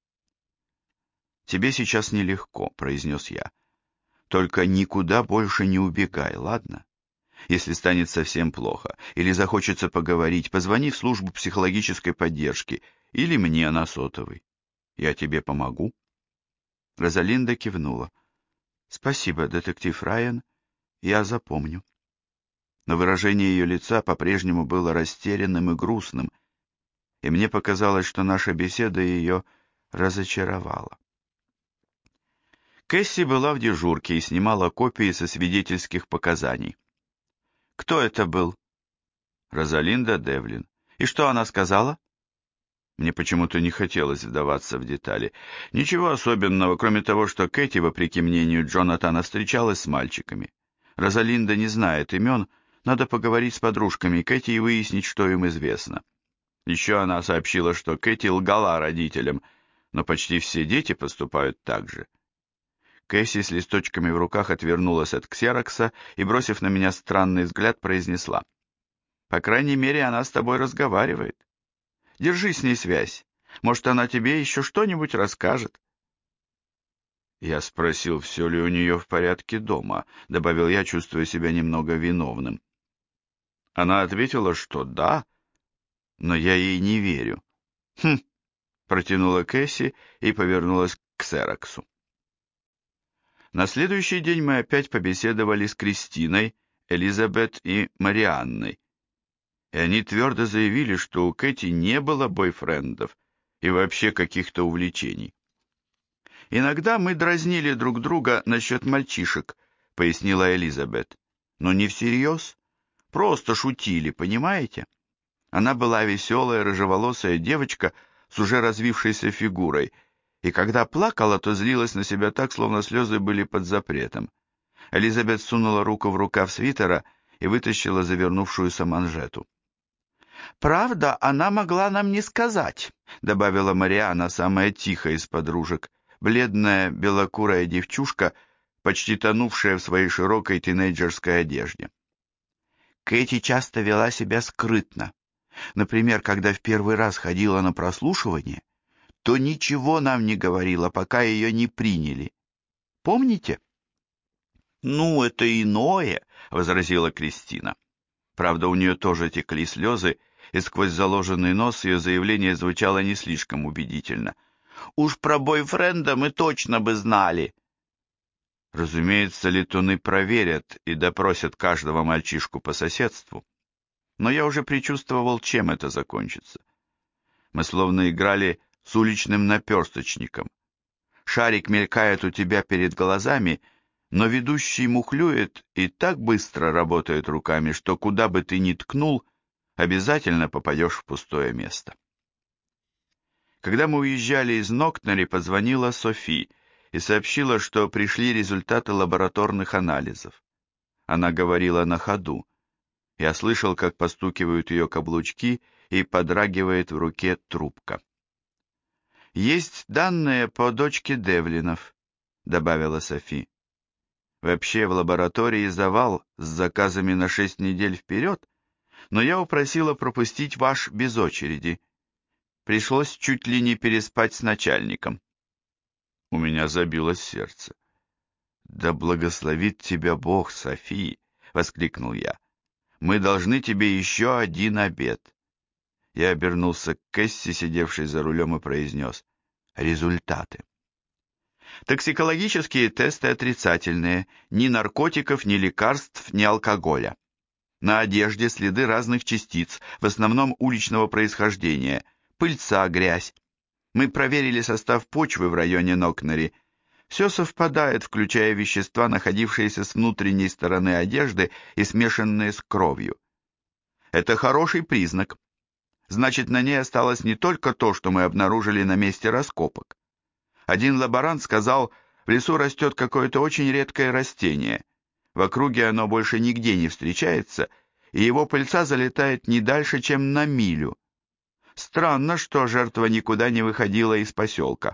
«Тебе сейчас нелегко», — произнес я. «Только никуда больше не убегай, ладно? Если станет совсем плохо, или захочется поговорить, позвони в службу психологической поддержки или мне на сотовый. Я тебе помогу». Розалинда кивнула. «Спасибо, детектив Райан, я запомню». Но выражение ее лица по-прежнему было растерянным и грустным, и мне показалось, что наша беседа ее разочаровала. Кэсси была в дежурке и снимала копии со свидетельских показаний. «Кто это был?» «Розалинда Девлин». «И что она сказала?» Мне почему-то не хотелось вдаваться в детали. Ничего особенного, кроме того, что Кэти, вопреки мнению Джонатана, встречалась с мальчиками. Розалинда не знает имен, надо поговорить с подружками Кэти и выяснить, что им известно. Еще она сообщила, что Кэти лгала родителям, но почти все дети поступают так же. Кэсси с листочками в руках отвернулась от ксерокса и, бросив на меня странный взгляд, произнесла: «По крайней мере, она с тобой разговаривает. Держи с ней связь. Может, она тебе еще что-нибудь расскажет». Я спросил, все ли у нее в порядке дома, добавил я, чувствуя себя немного виновным. Она ответила, что да, но я ей не верю. «Хм», — протянула Кэсси и повернулась к Сераксу. На следующий день мы опять побеседовали с Кристиной, Элизабет и Марианной. И они твердо заявили, что у Кэти не было бойфрендов и вообще каких-то увлечений. «Иногда мы дразнили друг друга насчет мальчишек», — пояснила Элизабет. «Но не всерьез. Просто шутили, понимаете? Она была веселая, рыжеволосая девочка с уже развившейся фигурой, и когда плакала, то злилась на себя так, словно слезы были под запретом. Элизабет сунула руку в рукав свитера и вытащила завернувшуюся манжету. «Правда, она могла нам не сказать», — добавила Марианна, самая тихая из подружек, бледная белокурая девчушка, почти тонувшая в своей широкой тинейджерской одежде. Кэти часто вела себя скрытно. Например, когда в первый раз ходила на прослушивание, то ничего нам не говорила, пока ее не приняли. Помните? «Ну, это иное», — возразила Кристина. Правда, у нее тоже текли слезы, и сквозь заложенный нос ее заявление звучало не слишком убедительно. «Уж про бойфренда мы точно бы знали». Разумеется, летуны проверят и допросят каждого мальчишку по соседству. Но я уже предчувствовал, чем это закончится. Мы словно играли с уличным наперсточником. Шарик мелькает у тебя перед глазами, но ведущий мухлюет и так быстро работает руками, что куда бы ты ни ткнул, обязательно попадешь в пустое место. Когда мы уезжали из Ноктнери, позвонила Софи и сообщила, что пришли результаты лабораторных анализов. Она говорила на ходу. Я слышал, как постукивают ее каблучки и подрагивает в руке трубка. «Есть данные по дочке Девлинов», — добавила Софи. «Вообще в лаборатории завал с заказами на 6 недель вперед, но я упросила пропустить ваш без очереди. Пришлось чуть ли не переспать с начальником». У меня забилось сердце. «Да благословит тебя Бог, Софи!» — воскликнул я. «Мы должны тебе еще один обед». Я обернулся к Кэсси, сидевшей за рулем, и произнес: «Результаты». Токсикологические тесты отрицательные. Ни наркотиков, ни лекарств, ни алкоголя. На одежде следы разных частиц, в основном уличного происхождения. Пыльца, грязь. Мы проверили состав почвы в районе Нокнери. Все совпадает, включая вещества, находившиеся с внутренней стороны одежды и смешанные с кровью. Это хороший признак. Значит, на ней осталось не только то, что мы обнаружили на месте раскопок. Один лаборант сказал, в лесу растет какое-то очень редкое растение. В округе оно больше нигде не встречается, и его пыльца залетает не дальше, чем на милю. Странно, что жертва никуда не выходила из поселка.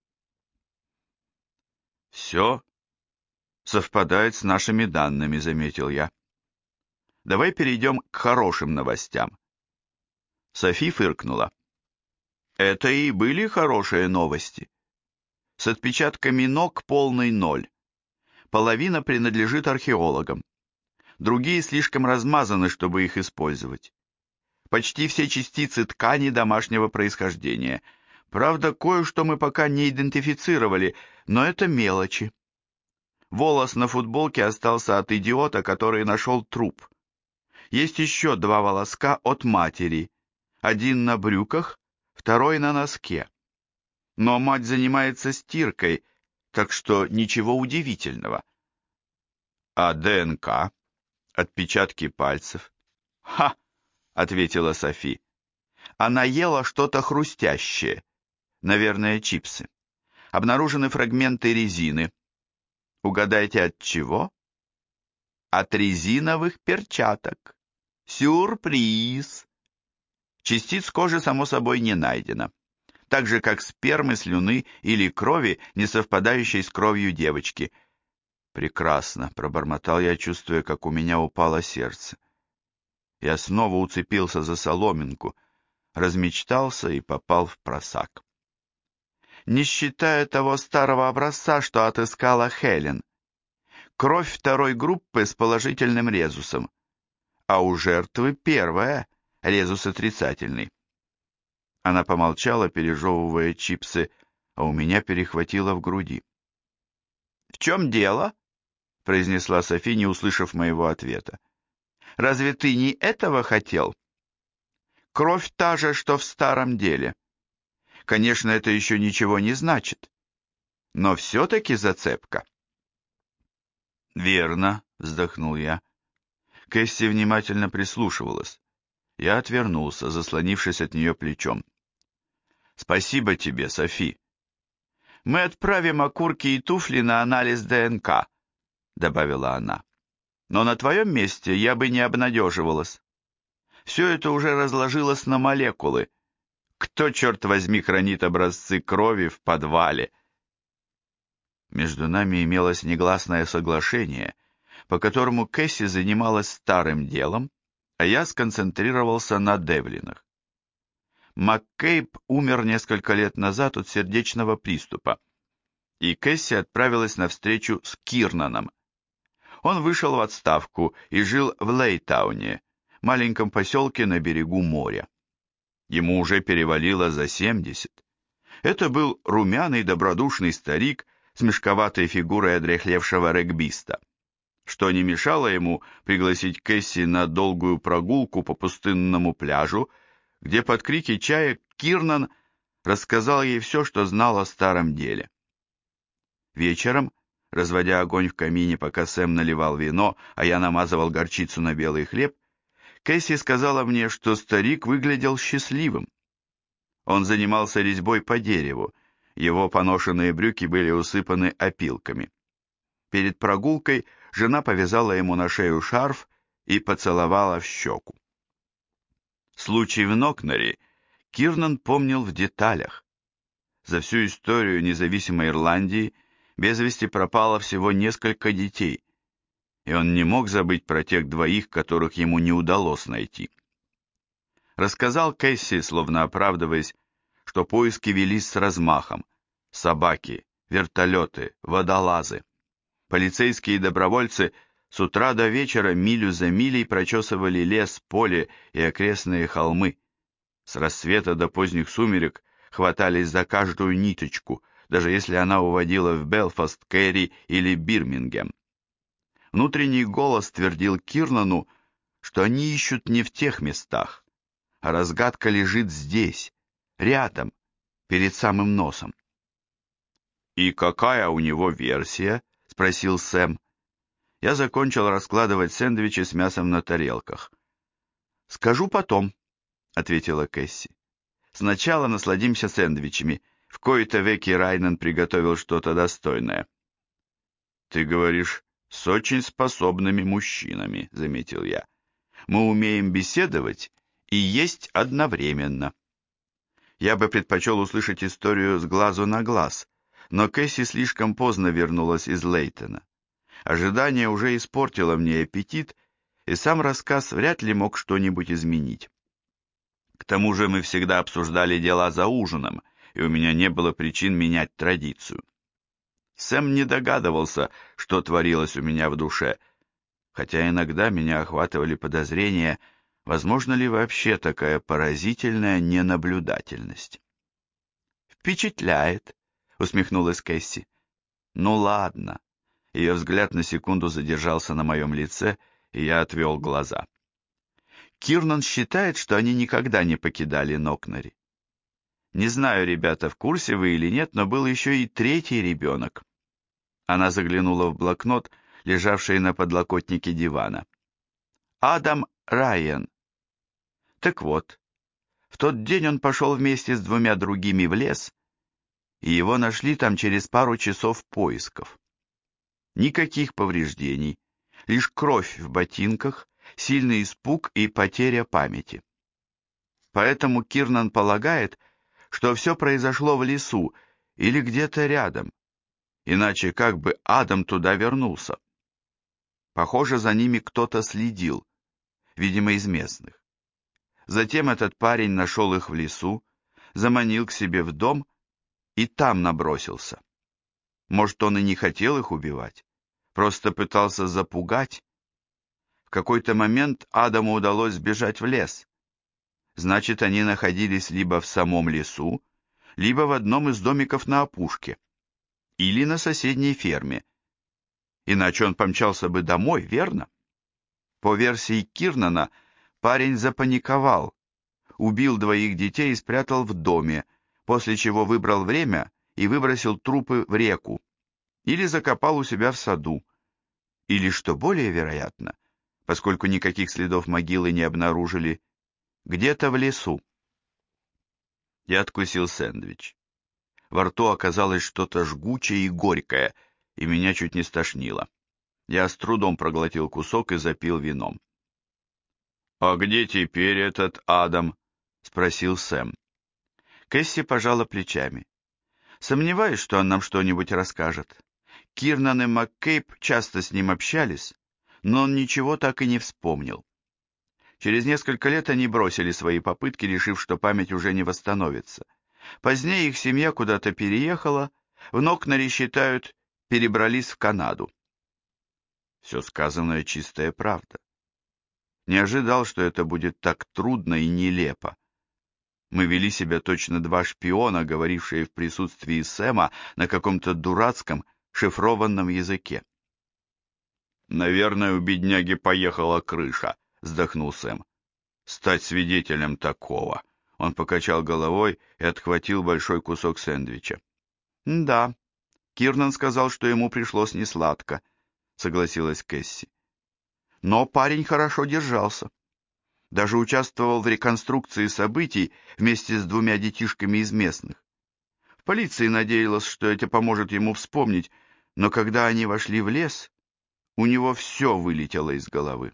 «Все совпадает с нашими данными», — заметил я. «Давай перейдем к хорошим новостям». Софи фыркнула. «Это и были хорошие новости. С отпечатками ног полный ноль. Половина принадлежит археологам. Другие слишком размазаны, чтобы их использовать. Почти все частицы ткани домашнего происхождения. Правда, кое-что мы пока не идентифицировали, но это мелочи. Волос на футболке остался от идиота, который нашел труп. Есть еще 2 волоска от матери. Один на брюках, второй на носке. Но мать занимается стиркой, так что ничего удивительного. А ДНК? Отпечатки пальцев? «Ха!» — ответила Софи. «Она ела что-то хрустящее. Наверное, чипсы. Обнаружены фрагменты резины. Угадайте, от чего?» «От резиновых перчаток. Сюрприз!» Частиц кожи, само собой, не найдено. Так же, как спермы, слюны или крови, не совпадающей с кровью девочки. «Прекрасно», — пробормотал я, чувствуя, как у меня упало сердце. Я снова уцепился за соломинку, размечтался и попал в просак. Не считая того старого образца, что отыскала Хелен. Кровь второй группы с положительным резусом, а у жертвы первая, резус отрицательный. Она помолчала, пережевывая чипсы, а у меня перехватило в груди. «В чем дело?» — произнесла Софи, не услышав моего ответа. «Разве ты не этого хотел? Кровь та же, что в старом деле. Конечно, это еще ничего не значит, но все-таки зацепка». «Верно», — вздохнул я. Кэсси внимательно прислушивалась. Я отвернулся, заслонившись от нее плечом. «Спасибо тебе, Софи». «Мы отправим окурки и туфли на анализ ДНК», — добавила она. «Но на твоем месте я бы не обнадеживалась. Все это уже разложилось на молекулы. Кто, черт возьми, хранит образцы крови в подвале?» Между нами имелось негласное соглашение, по которому Кэсси занималась старым делом, а я сконцентрировался на Девлинах. МакКейб умер несколько лет назад от сердечного приступа, и Кэсси отправилась на встречу с Кирнаном. Он вышел в отставку и жил в Лейтауне, маленьком поселке на берегу моря. Ему уже перевалило за 70. Это был румяный добродушный старик с мешковатой фигурой одряхлевшего регбиста, что не мешало ему пригласить Кэсси на долгую прогулку по пустынному пляжу, где под крики чаек Кирнан рассказал ей все, что знал о старом деле. Вечером, разводя огонь в камине, пока Сэм наливал вино, а я намазывал горчицу на белый хлеб, Кэсси сказала мне, что старик выглядел счастливым. Он занимался резьбой по дереву, его поношенные брюки были усыпаны опилками. Перед прогулкой жена повязала ему на шею шарф и поцеловала в щеку. Случай в Нокнере Кирнан помнил в деталях. За всю историю независимой Ирландии без вести пропало всего несколько детей, и он не мог забыть про тех двоих, которых ему не удалось найти. Рассказал Кэсси, словно оправдываясь, что поиски велись с размахом. Собаки, вертолеты, водолазы. Полицейские и добровольцы с утра до вечера милю за милей прочесывали лес, поле и окрестные холмы. С рассвета до поздних сумерек хватались за каждую ниточку, даже если она уводила в Белфаст, Керри или Бирмингем. Внутренний голос твердил Кирнану, что они ищут не в тех местах, а разгадка лежит здесь, рядом, перед самым носом. «И какая у него версия?» — спросил Сэм. Я закончил раскладывать сэндвичи с мясом на тарелках. «Скажу потом», — ответила Кэсси. «Сначала насладимся сэндвичами. В кои-то веки Райнан приготовил что-то достойное». «Ты говоришь, с очень способными мужчинами», — заметил я. «Мы умеем беседовать и есть одновременно». Я бы предпочел услышать историю с глазу на глаз, но Кэсси слишком поздно вернулась из Лейтона. Ожидание уже испортило мне аппетит, и сам рассказ вряд ли мог что-нибудь изменить. К тому же мы всегда обсуждали дела за ужином, и у меня не было причин менять традицию. Сэм не догадывался, что творилось у меня в душе, хотя иногда меня охватывали подозрения, возможно ли вообще такая поразительная ненаблюдательность. «Впечатляет», — усмехнулась Кэсси. «Ну ладно». Ее взгляд на секунду задержался на моем лице, и я отвел глаза. Кирнан считает, что они никогда не покидали Нокнери. Не знаю, ребята, в курсе вы или нет, но был еще и третий ребенок. Она заглянула в блокнот, лежавший на подлокотнике дивана. Адам Райан. Так вот, в тот день он пошел вместе с двумя другими в лес, и его нашли там через пару часов поисков. Никаких повреждений, лишь кровь в ботинках, сильный испуг и потеря памяти. Поэтому Кирнан полагает, что все произошло в лесу или где-то рядом, иначе как бы Адам туда вернулся. Похоже, за ними кто-то следил, видимо, из местных. Затем этот парень нашел их в лесу, заманил к себе в дом и там набросился. Может, он и не хотел их убивать, просто пытался запугать. В какой-то момент Адаму удалось сбежать в лес. значит, они находились либо в самом лесу, либо в одном из домиков на опушке, или на соседней ферме. Иначе он помчался бы домой, верно? По версии Кирнана, парень запаниковал, убил двоих детей и спрятал в доме, после чего выбрал время и выбросил трупы в реку, или закопал у себя в саду, или, что более вероятно, поскольку никаких следов могилы не обнаружили, где-то в лесу. Я откусил сэндвич. Во рту оказалось что-то жгучее и горькое, и меня чуть не стошнило. Я с трудом проглотил кусок и запил вином. «А где теперь этот Адам?» — спросил Сэм. Кэсси пожала плечами. «Сомневаюсь, что он нам что-нибудь расскажет. Кирнан и МакКейб часто с ним общались, но он ничего так и не вспомнил. Через несколько лет они бросили свои попытки, решив, что память уже не восстановится. Позднее их семья куда-то переехала, в Нокнаре, считают, перебрались в Канаду». Все сказанное чистая правда. Не ожидал, что это будет так трудно и нелепо. Мы вели себя точно два шпиона, говорившие в присутствии Сэма на каком-то дурацком шифрованном языке. «Наверное, у бедняги поехала крыша», — вздохнул Сэм. «Стать свидетелем такого». Он покачал головой и отхватил большой кусок сэндвича. «Да, Кирнан сказал, что ему пришлось несладко», — согласилась Кэсси. «Но парень хорошо держался. Даже участвовал в реконструкции событий вместе с двумя детишками из местных. В полиции надеялась, что это поможет ему вспомнить, но когда они вошли в лес, у него все вылетело из головы.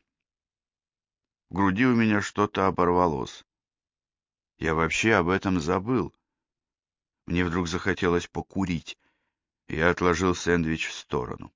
В груди у меня что-то оборвалось. Я вообще об этом забыл. Мне вдруг захотелось покурить, и я отложил сэндвич в сторону.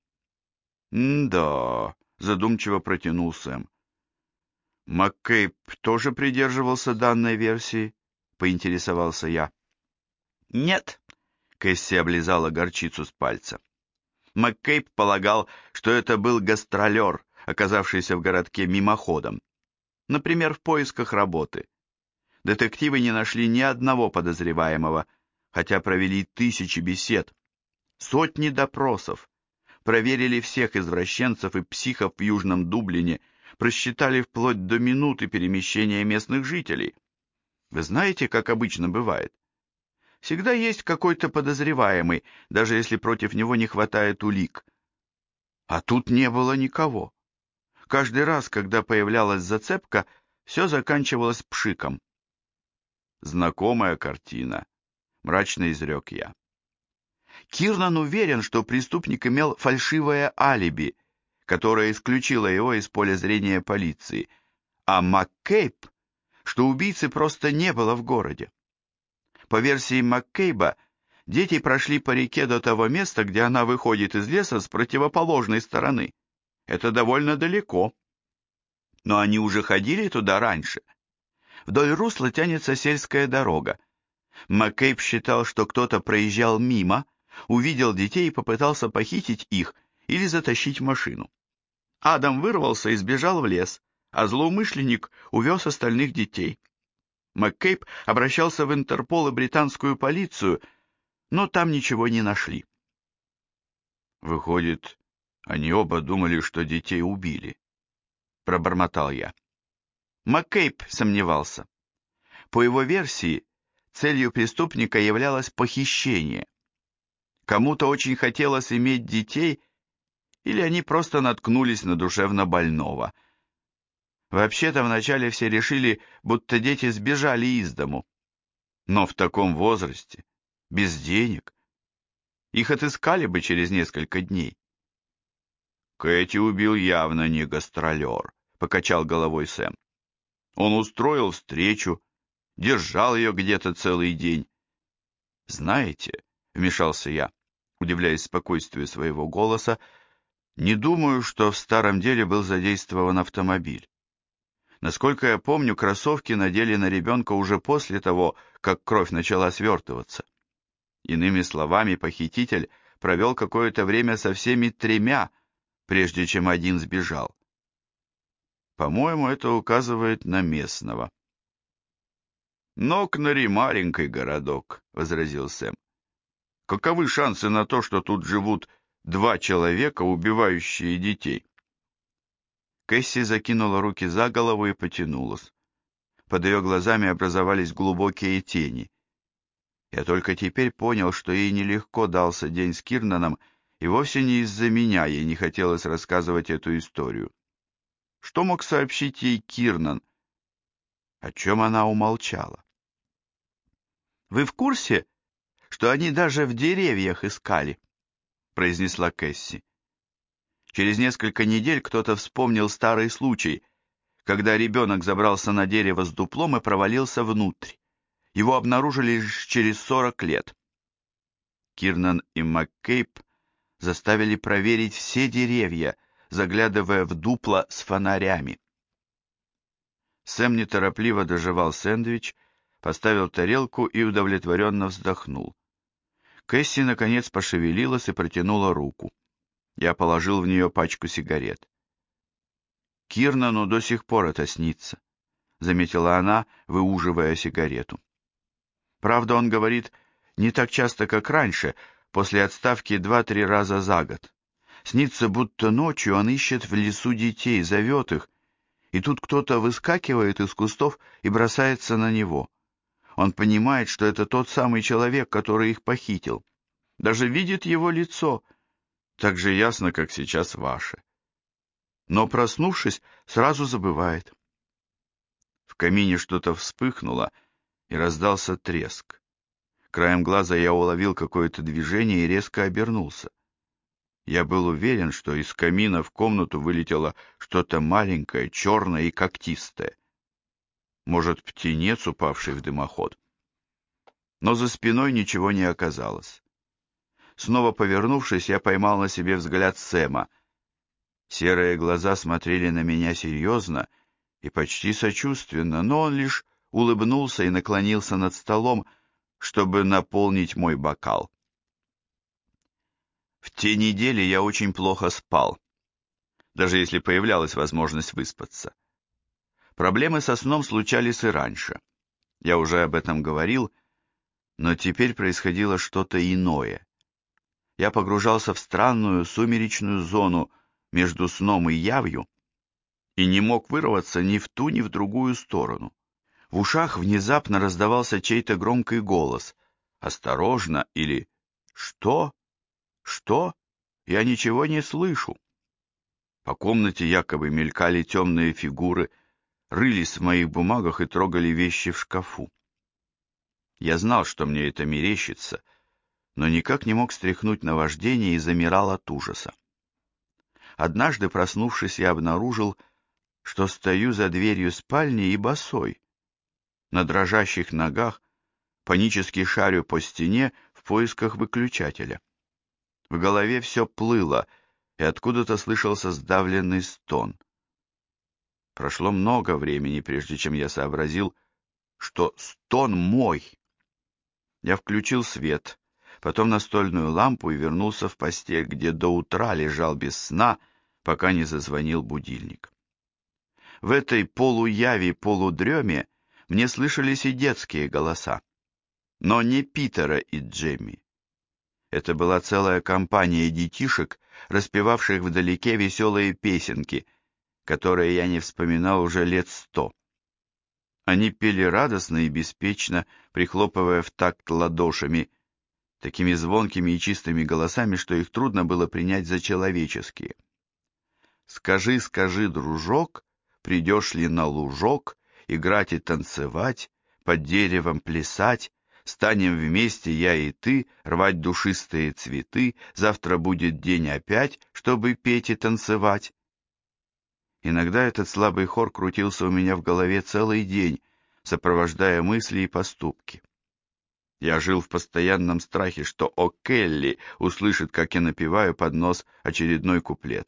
«М-да», — задумчиво протянул Сэм. «МакКейб тоже придерживался данной версии?» — поинтересовался я. «Нет», — Кэсси облизала горчицу с пальца. МакКейб полагал, что это был гастролер, оказавшийся в городке мимоходом. Например, в поисках работы. Детективы не нашли ни одного подозреваемого, хотя провели тысячи бесед, сотни допросов, проверили всех извращенцев и психов в Южном Дублине, просчитали вплоть до минуты перемещения местных жителей. Вы знаете, как обычно бывает? Всегда есть какой-то подозреваемый, даже если против него не хватает улик. А тут не было никого. Каждый раз, когда появлялась зацепка, все заканчивалось пшиком. «Знакомая картина», — мрачно изрек я. Кирнан уверен, что преступник имел фальшивое алиби, которое исключило его из поля зрения полиции, а МакКейб, что убийцы просто не было в городе. По версии МакКейба, дети прошли по реке до того места, где она выходит из леса с противоположной стороны. Это довольно далеко. Но они уже ходили туда раньше. Вдоль русла тянется сельская дорога. МакКейб считал, что кто-то проезжал мимо, увидел детей и попытался похитить их или затащить в машину. Адам вырвался и сбежал в лес, а злоумышленник увез остальных детей. МакКейб обращался в Интерпол и британскую полицию, но там ничего не нашли. «Выходит, они оба думали, что детей убили», — пробормотал я. МакКейб сомневался. По его версии, целью преступника являлось похищение. Кому-то очень хотелось иметь детей, или они просто наткнулись на душевно больного. Вообще-то вначале все решили, будто дети сбежали из дому. Но в таком возрасте, без денег, их отыскали бы через несколько дней. «Кэти убил явно не гастролер», — покачал головой Сэм. «Он устроил встречу, держал ее где-то целый день». «Знаете», — вмешался я, удивляясь спокойствию своего голоса, «не думаю, что в старом деле был задействован автомобиль. Насколько я помню, кроссовки надели на ребенка уже после того, как кровь начала свертываться. Иными словами, похититель провел какое-то время со всеми тремя, прежде чем один сбежал. По-моему, это указывает на местного». «Нокнери — маленький городок», — возразил Сэм. «Каковы шансы на то, что тут живут два человека, убивающие детей?» Кэсси закинула руки за голову и потянулась. Под ее глазами образовались глубокие тени. Я только теперь понял, что ей нелегко дался день с Кирнаном, и вовсе не из-за меня ей не хотелось рассказывать эту историю. Что мог сообщить ей Кирнан? О чем она умолчала? «Вы в курсе, что они даже в деревьях искали?» — произнесла Кэсси. Через несколько недель кто-то вспомнил старый случай, когда ребенок забрался на дерево с дуплом и провалился внутрь. Его обнаружили лишь через 40 лет. Кирнан и МакКейб заставили проверить все деревья, заглядывая в дупла с фонарями. Сэм неторопливо дожевал сэндвич, поставил тарелку и удовлетворенно вздохнул. Кэсси, наконец, пошевелилась и протянула руку. Я положил в нее пачку сигарет. «Кирнану до сих пор это снится», — заметила она, выуживая сигарету. «Правда, он говорит, не так часто, как раньше, после отставки 2-3 раза за год. Снится, будто ночью он ищет в лесу детей, зовет их, и тут кто-то выскакивает из кустов и бросается на него. Он понимает, что это тот самый человек, который их похитил. Даже видит его лицо, так же ясно, как сейчас ваше. Но, проснувшись, сразу забывает». В камине что-то вспыхнуло, и раздался треск. Краем глаза я уловил какое-то движение и резко обернулся. Я был уверен, что из камина в комнату вылетело что-то маленькое, черное и когтистое. Может, птенец, упавший в дымоход. Но за спиной ничего не оказалось. Снова повернувшись, я поймал на себе взгляд Сэма. Серые глаза смотрели на меня серьезно и почти сочувственно, но он лишь улыбнулся и наклонился над столом, чтобы наполнить мой бокал. В те недели я очень плохо спал, даже если появлялась возможность выспаться. Проблемы со сном случались и раньше. Я уже об этом говорил, но теперь происходило что-то иное. Я погружался в странную сумеречную зону между сном и явью и не мог вырваться ни в ту, ни в другую сторону. В ушах внезапно раздавался чей-то громкий голос. «Осторожно!» или «Что? Что? Я ничего не слышу!» По комнате якобы мелькали темные фигуры, рылись в моих бумагах и трогали вещи в шкафу. Я знал, что мне это мерещится, но никак не мог стряхнуть наваждение и замирал от ужаса. Однажды, проснувшись, я обнаружил, что стою за дверью спальни и босой. На дрожащих ногах панически шарю по стене в поисках выключателя. В голове все плыло, и откуда-то слышался сдавленный стон. Прошло много времени, прежде чем я сообразил, что стон мой. Я включил свет, потом настольную лампу и вернулся в постель, где до утра лежал без сна, пока не зазвонил будильник. В этой полудреме мне слышались и детские голоса, но не Питера и Джемми. Это была целая компания детишек, распевавших вдалеке веселые песенки, которые я не вспоминал уже лет 100. Они пели радостно и беспечно, прихлопывая в такт ладошами, такими звонкими и чистыми голосами, что их трудно было принять за человеческие. «Скажи, скажи, дружок, придешь ли на лужок, играть и танцевать, под деревом плясать, станем вместе, я и ты, рвать душистые цветы, завтра будет день опять, чтобы петь и танцевать». Иногда этот слабый хор крутился у меня в голове целый день, сопровождая мысли и поступки. Я жил в постоянном страхе, что О'Келли услышит, как я напеваю под нос очередной куплет.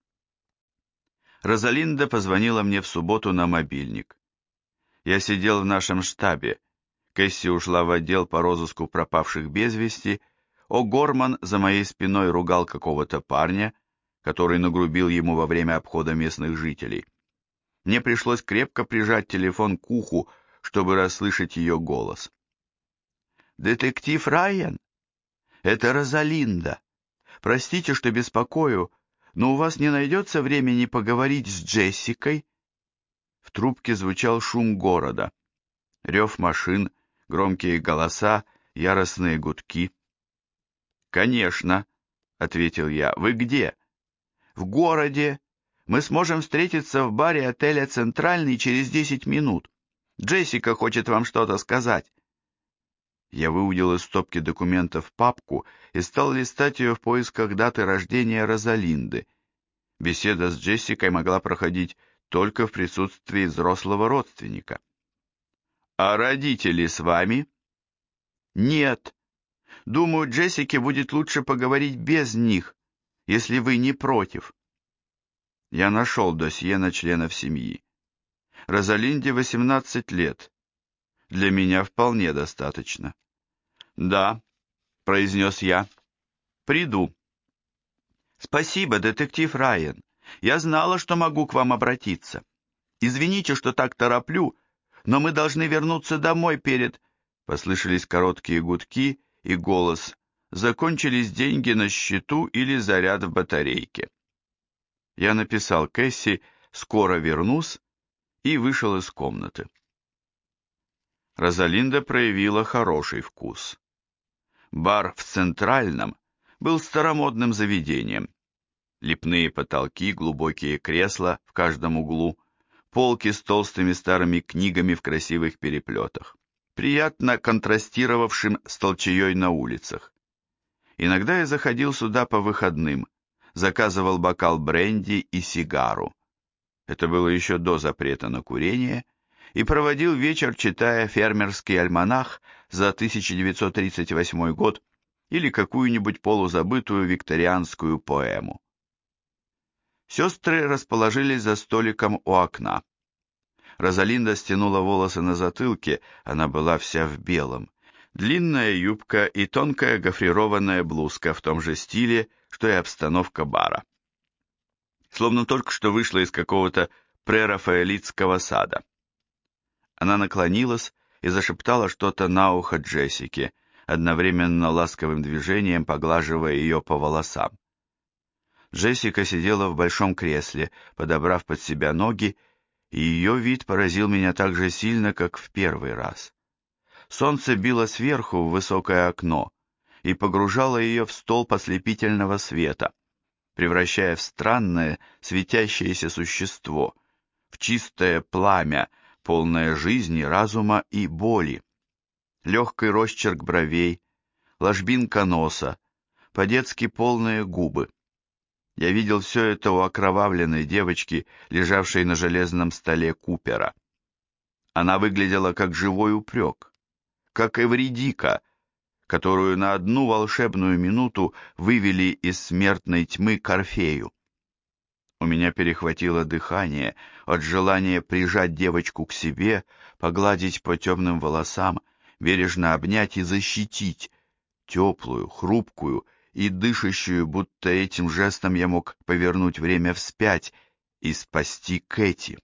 Розалинда позвонила мне в субботу на мобильник. Я сидел в нашем штабе. Кэсси ушла в отдел по розыску пропавших без вести. О'Горман за моей спиной ругал какого-то парня, который нагрубил ему во время обхода местных жителей. Мне пришлось крепко прижать телефон к уху, чтобы расслышать ее голос. «Детектив Райан? Это Розалинда. Простите, что беспокою, но у вас не найдется времени поговорить с Джессикой?» В трубке звучал шум города, рев машин, громкие голоса, яростные гудки. «Конечно», — ответил я. «Вы где?» «В городе. Мы сможем встретиться в баре отеля «Центральный» через 10 минут. Джессика хочет вам что-то сказать». Я выудил из стопки документов папку и стал листать ее в поисках даты рождения Розалинды. Беседа с Джессикой могла проходить только в присутствии взрослого родственника. «А родители с вами?» «Нет. Думаю, Джессике будет лучше поговорить без них, если вы не против». Я нашел досье на членов семьи. Розалинде 18 лет. Для меня вполне достаточно. «Да», — произнес я, — «приду». «Спасибо, детектив Райан. Я знала, что могу к вам обратиться. Извините, что так тороплю, но мы должны вернуться домой перед...» Послышались короткие гудки и голос. «Закончились деньги на счету или заряд в батарейке». Я написал Кэсси «Скоро вернусь» и вышел из комнаты. Розалинда проявила хороший вкус. Бар в Центральном был старомодным заведением. Лепные потолки, глубокие кресла в каждом углу, полки с толстыми старыми книгами в красивых переплетах, приятно контрастировавшим с толчеей на улицах. Иногда я заходил сюда по выходным, заказывал бокал бренди и сигару. Это было еще до запрета на курение, и проводил вечер, читая фермерский альманах за 1938 год или какую-нибудь полузабытую викторианскую поэму. Сестры расположились за столиком у окна. Розалинда стянула волосы на затылке, она была вся в белом. Длинная юбка и тонкая гофрированная блузка в том же стиле, что и обстановка бара. Словно только что вышла из какого-то прерафаэлитского сада. Она наклонилась и зашептала что-то на ухо Джессике, одновременно ласковым движением поглаживая ее по волосам. Джессика сидела в большом кресле, подобрав под себя ноги, и ее вид поразил меня так же сильно, как в первый раз. Солнце било сверху в высокое окно и погружало ее в столб ослепительного света, превращая в странное светящееся существо, в чистое пламя, полное жизни, разума и боли. Легкий росчерк бровей, ложбинка носа, по-детски полные губы. Я видел все это у окровавленной девочки, лежавшей на железном столе Купера. Она выглядела как живой упрек, как Эвридика, которую на одну волшебную минуту вывели из смертной тьмы к Орфею. У меня перехватило дыхание от желания прижать девочку к себе, погладить по темным волосам, бережно обнять и защитить, теплую, хрупкую и дышащую, будто этим жестом я мог повернуть время вспять и спасти Кэти.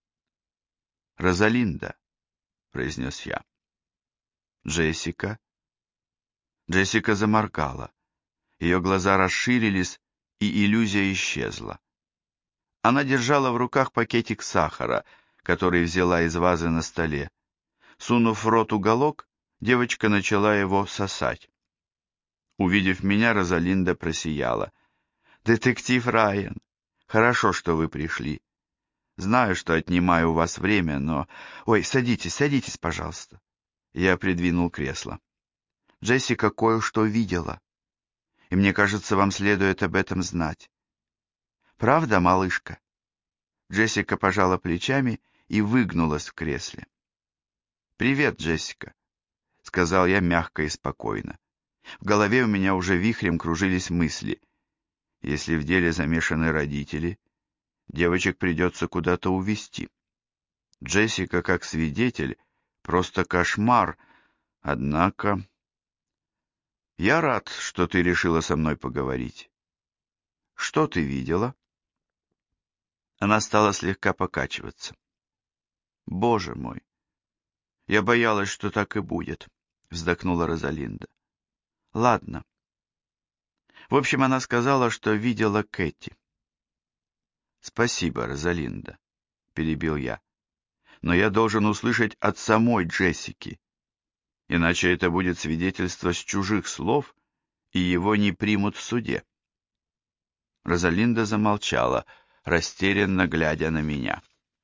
«Розалинда», — произнес я. «Джессика?» Джессика заморгала. Ее глаза расширились, и иллюзия исчезла. Она держала в руках пакетик сахара, который взяла из вазы на столе. Сунув в рот уголок, девочка начала его сосать. Увидев меня, Розалинда просияла. «Детектив Райан, хорошо, что вы пришли. Знаю, что отнимаю у вас время, но... Ой, садитесь, садитесь, пожалуйста». Я придвинул кресло. «Джессика кое-что видела, и мне кажется, вам следует об этом знать. Правда, малышка?» Джессика пожала плечами и выгнулась в кресле. «Привет, Джессика», — сказал я мягко и спокойно. В голове у меня уже вихрем кружились мысли. Если в деле замешаны родители, девочек придется куда-то увезти. Джессика как свидетель — просто кошмар, однако... Я рад, что ты решила со мной поговорить. Что ты видела? Она стала слегка покачиваться. Боже мой, Я боялась, что так и будет, вздохнула Розалинда. Ладно. В общем, она сказала, что видела Кэти. Спасибо, Розалинда, перебил я. Но я должен услышать от самой Джессики. Иначе это будет свидетельство с чужих слов, и его не примут в суде. Розалинда замолчала, растерянно глядя на меня.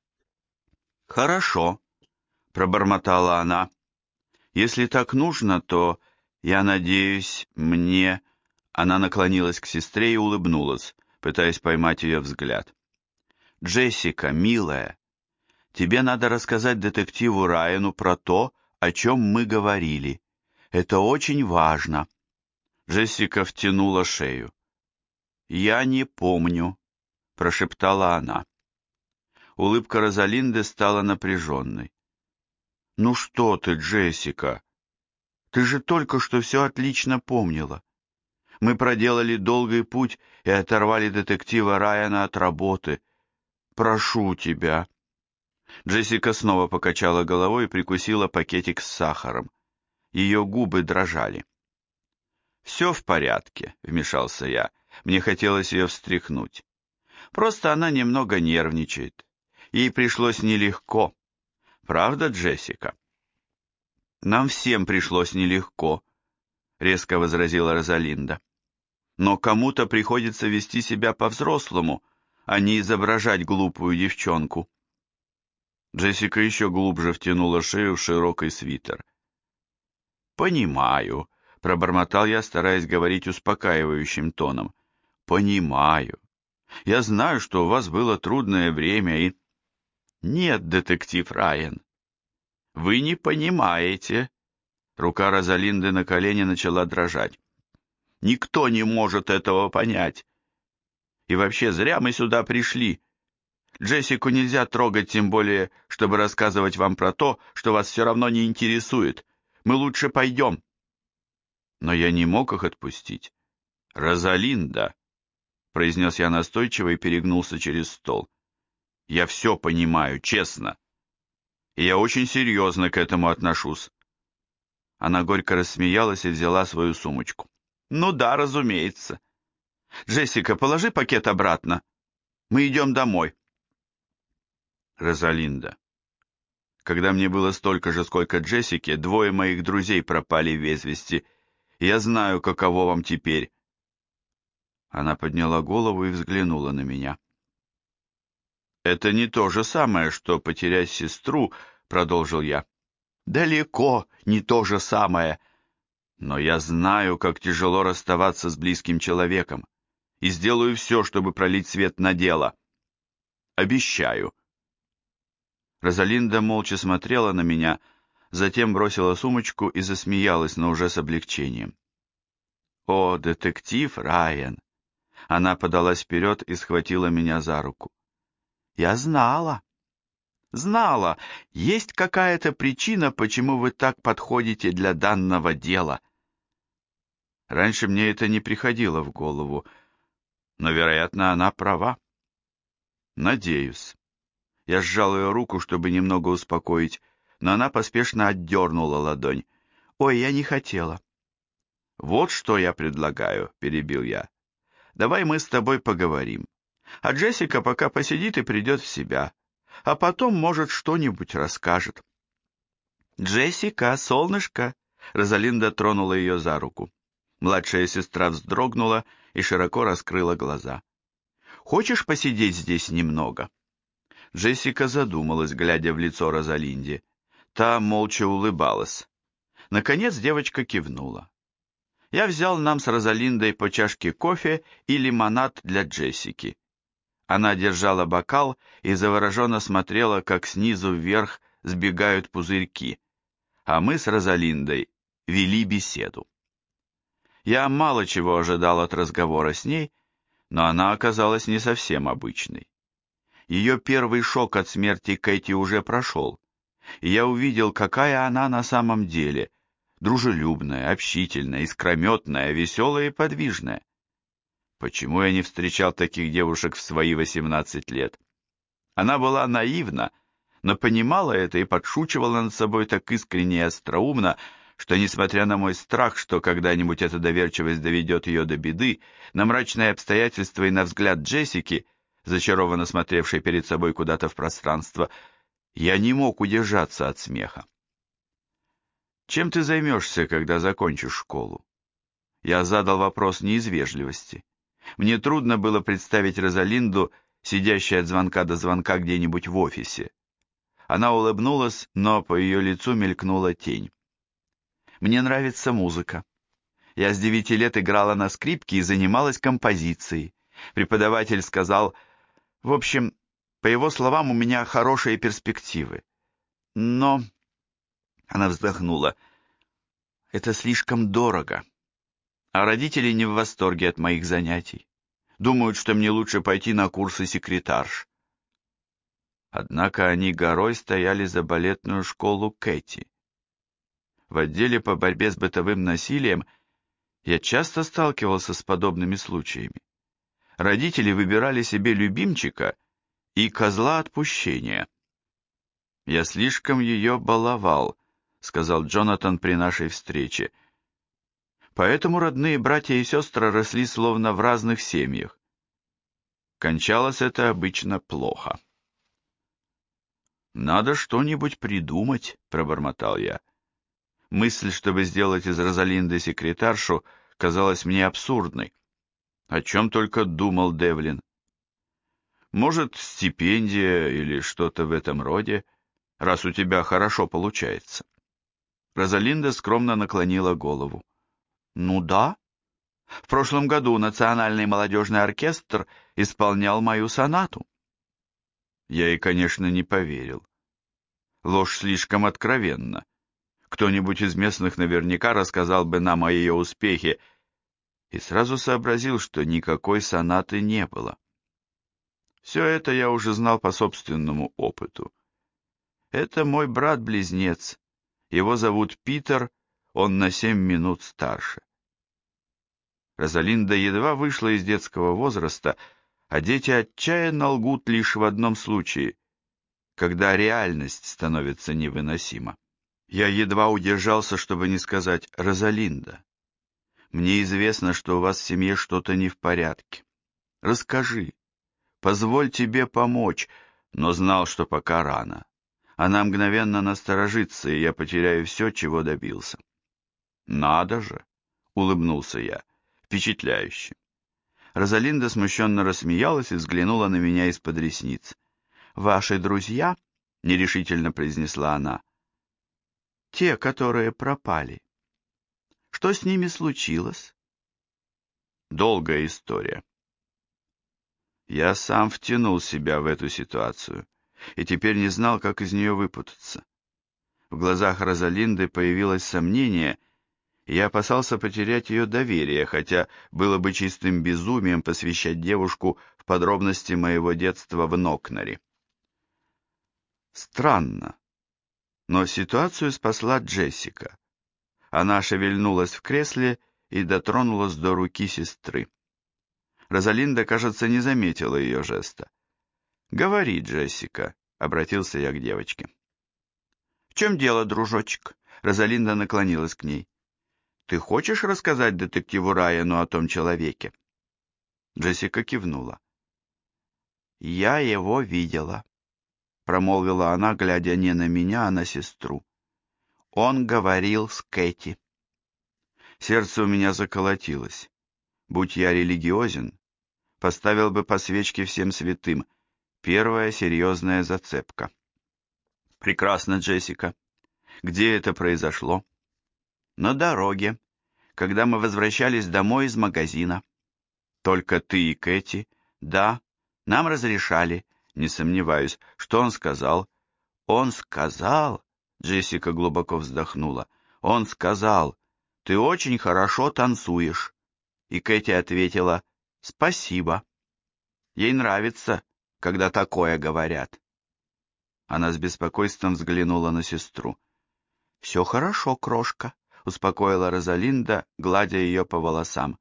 «Хорошо», — пробормотала она. «Если так нужно, то, я надеюсь, мне...» Она наклонилась к сестре и улыбнулась, пытаясь поймать ее взгляд. «Джессика, милая, тебе надо рассказать детективу Райану про то, о чем мы говорили. Это очень важно». Джессика втянула шею. «Я не помню», — прошептала она. Улыбка Розалинды стала напряженной. «Ну что ты, Джессика? Ты же только что все отлично помнила. Мы проделали долгий путь и оторвали детектива Райана от работы. Прошу тебя». Джессика снова покачала головой и прикусила пакетик с сахаром. Ее губы дрожали. «Все в порядке», — вмешался я. Мне хотелось ее встряхнуть. «Просто она немного нервничает. Ей пришлось нелегко. Правда, Джессика?» «Нам всем пришлось нелегко», — резко возразила Розалинда. «Но кому-то приходится вести себя по-взрослому, а не изображать глупую девчонку». Джессика еще глубже втянула шею в широкий свитер. «Понимаю», — пробормотал я, стараясь говорить успокаивающим тоном. «Понимаю. Я знаю, что у вас было трудное время и...» «Нет, детектив Райан, вы не понимаете». Рука Розалинды на колене начала дрожать. «Никто не может этого понять. И вообще, зря мы сюда пришли. Джессику нельзя трогать, тем более, чтобы рассказывать вам про то, что вас все равно не интересует. Мы лучше пойдем». Но я не мог их отпустить. «Розалинда», — произнес я настойчиво и перегнулся через стол. «Я все понимаю, честно. И я очень серьезно к этому отношусь». Она горько рассмеялась и взяла свою сумочку. «Ну да, разумеется. Джессика, положи пакет обратно. Мы идем домой». «Розалинда, когда мне было столько же, сколько Джессике, двое моих друзей пропали без вести. Я знаю, каково вам теперь». Она подняла голову и взглянула на меня. «Это не то же самое, что потерять сестру», — продолжил я. «Далеко не то же самое. Но я знаю, как тяжело расставаться с близким человеком, и сделаю все, чтобы пролить свет на дело. Обещаю». Розалинда молча смотрела на меня, затем бросила сумочку и засмеялась, но уже с облегчением. «О, детектив Райан!» Она подалась вперед и схватила меня за руку. «Я знала. Знала, есть какая-то причина, почему вы так подходите для данного дела». Раньше мне это не приходило в голову, но, вероятно, она права. Надеюсь. Я сжал ее руку, чтобы немного успокоить, но она поспешно отдернула ладонь. «Ой, я не хотела». «Вот что я предлагаю», — перебил я. «Давай мы с тобой поговорим. А Джессика пока посидит и придет в себя, а потом, может, что-нибудь расскажет». «Джессика, солнышко!» Розалинда тронула ее за руку. Младшая сестра вздрогнула и широко раскрыла глаза. «Хочешь посидеть здесь немного?» Джессика задумалась, глядя в лицо Розалинде. Та молча улыбалась. Наконец девочка кивнула. Я взял нам с Розалиндой по чашке кофе и лимонад для Джессики. Она держала бокал и завороженно смотрела, как снизу вверх сбегают пузырьки, а мы с Розалиндой вели беседу. Я мало чего ожидал от разговора с ней, но она оказалась не совсем обычной. Ее первый шок от смерти Кэти уже прошел, и я увидел, какая она на самом деле, дружелюбная, общительная, искрометная, веселая и подвижная. Почему я не встречал таких девушек в свои 18 лет? Она была наивна, но понимала это и подшучивала над собой так искренне и остроумно, что, несмотря на мой страх, что когда-нибудь эта доверчивость доведет ее до беды, на мрачные обстоятельства и на взгляд Джессики, зачарованно смотревшей перед собой куда-то в пространство, я не мог удержаться от смеха. «Чем ты займешься, когда закончишь школу?» Я задал вопрос не из вежливости. Мне трудно было представить Розалинду, сидящей от звонка до звонка где-нибудь в офисе. Она улыбнулась, но по ее лицу мелькнула тень. «Мне нравится музыка. Я с 9 лет играла на скрипке и занималась композицией. Преподаватель сказал, в общем, по его словам, у меня хорошие перспективы. Но...» Она вздохнула. «Это слишком дорого. А родители не в восторге от моих занятий. Думают, что мне лучше пойти на курсы секретарш». Однако они горой стояли за балетную школу Кэти. В отделе по борьбе с бытовым насилием я часто сталкивался с подобными случаями. Родители выбирали себе любимчика и козла отпущения. «Я слишком ее баловал», — сказал Джонатан при нашей встрече. Поэтому родные братья и сестры росли словно в разных семьях. Кончалось это обычно плохо. «Надо что-нибудь придумать», — пробормотал я. Мысль, чтобы сделать из Розалинды секретаршу, казалась мне абсурдной. О чем только думал Девлин. «Может, стипендия или что-то в этом роде, раз у тебя хорошо получается». Розалинда скромно наклонила голову. «Ну да. В прошлом году Национальный молодежный оркестр исполнял мою сонату». Я ей, конечно, не поверил. Ложь слишком откровенна. Кто-нибудь из местных наверняка рассказал бы нам о ее успехе, и сразу сообразил, что никакой сонаты не было. Все это я уже знал по собственному опыту. Это мой брат-близнец. Его зовут Питер, он на 7 минут старше. Розалинда едва вышла из детского возраста, а дети отчаянно лгут лишь в одном случае, когда реальность становится невыносима. Я едва удержался, чтобы не сказать: «Розалинда, мне известно, что у вас в семье что-то не в порядке. Расскажи, позволь тебе помочь», но знал, что пока рано. Она мгновенно насторожится, и я потеряю все, чего добился. «Надо же!» — улыбнулся я. «Впечатляюще!» Розалинда смущенно рассмеялась и взглянула на меня из-под ресниц. «Ваши друзья?» — нерешительно произнесла она. «Те, которые пропали. Что с ними случилось?» «Долгая история». Я сам втянул себя в эту ситуацию и теперь не знал, как из нее выпутаться. В глазах Розалинды появилось сомнение, и я опасался потерять ее доверие, хотя было бы чистым безумием посвящать девушку в подробности моего детства в Нокнаре. Странно, но ситуацию спасла Джессика. Она шевельнулась в кресле и дотронулась до руки сестры. Розалинда, кажется, не заметила ее жеста. «Говори, Джессика», — обратился я к девочке. «В чем дело, дружочек?» Розалинда наклонилась к ней. «Ты хочешь рассказать детективу Райану о том человеке?» Джессика кивнула. «Я его видела», — промолвила она, глядя не на меня, а на сестру. «Он говорил с Кэти». Сердце у меня заколотилось. Будь я религиозен, поставил бы по свечке всем святым. Первая серьезная зацепка. «Прекрасно, Джессика. Где это произошло?» «На дороге, когда мы возвращались домой из магазина». «Только ты и Кэти?» «Да, нам разрешали, не сомневаюсь. Что он сказал?» «Он сказал...» Джессика глубоко вздохнула. «Он сказал, ты очень хорошо танцуешь». И Кэти ответила: «Спасибо». Ей нравится, когда такое говорят. Она с беспокойством взглянула на сестру. «Все хорошо, крошка», — успокоила Розалинда, гладя ее по волосам.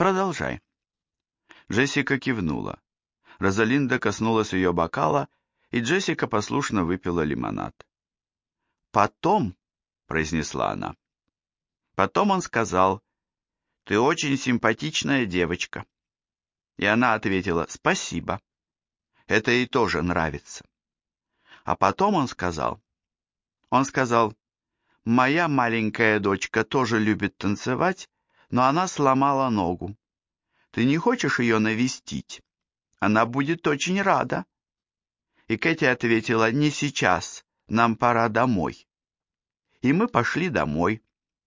«Продолжай». Джессика кивнула. Розалинда коснулась ее бокала и Джессика послушно выпила лимонад. «Потом», — произнесла она, — «потом он сказал, ты очень симпатичная девочка». И она ответила, «Спасибо, это ей тоже нравится». А потом он сказал, «Моя маленькая дочка тоже любит танцевать, но она сломала ногу. Ты не хочешь ее навестить? Она будет очень рада». И Кэти ответила, «Не сейчас, нам пора домой». И мы пошли домой.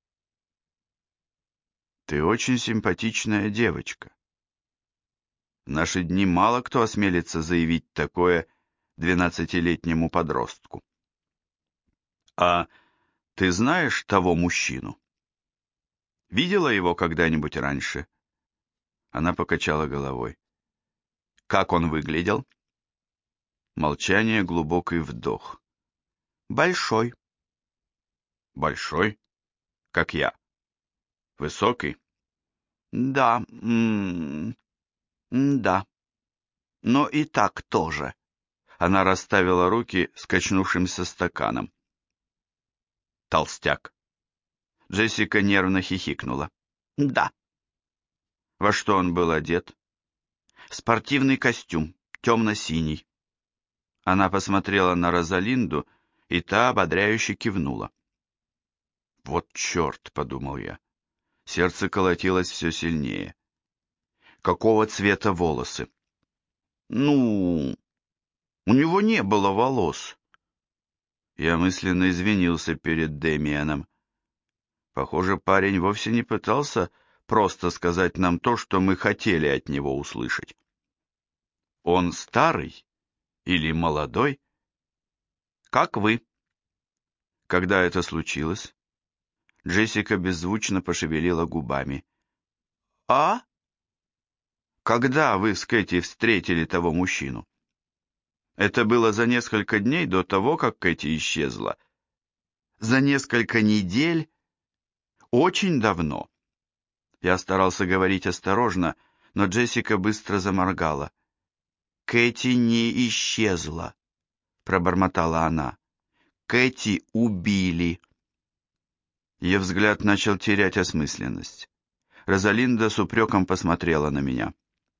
«Ты очень симпатичная девочка». В наши дни мало кто осмелится заявить такое 12-летнему подростку. «А ты знаешь того мужчину? Видела его когда-нибудь раньше?» Она покачала головой. «Как он выглядел?» Молчание, глубокий вдох. «Большой». «Большой? Как я? Высокий?» «Да, да. Но и так тоже». Она расставила руки с качнувшимся стаканом. «Толстяк». Джессика нервно хихикнула. «Да». Во что он был одет? Спортивный костюм, темно-синий. Она посмотрела на Розалинду, и та ободряюще кивнула. «Вот черт», — подумал я. Сердце колотилось все сильнее. «Какого цвета волосы?» «Ну, у него не было волос». Я мысленно извинился перед Дэмианом. Похоже, парень вовсе не пытался просто сказать нам то, что мы хотели от него услышать. «Он старый или молодой?» «Как вы?» «Когда это случилось?» Джессика беззвучно пошевелила губами. «А? Когда вы с Кэти встретили того мужчину?» «Это было за несколько дней до того, как Кэти исчезла?» «За несколько недель? Очень давно». Я старался говорить осторожно, но Джессика быстро заморгала. «Кэти не исчезла», — пробормотала она. «Кэти убили». Ее взгляд начал терять осмысленность. Розалинда с упреком посмотрела на меня.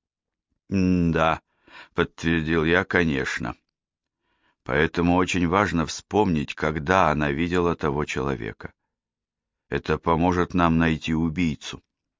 «Да», — подтвердил я, — «конечно. Поэтому очень важно вспомнить, когда она видела того человека. Это поможет нам найти убийцу».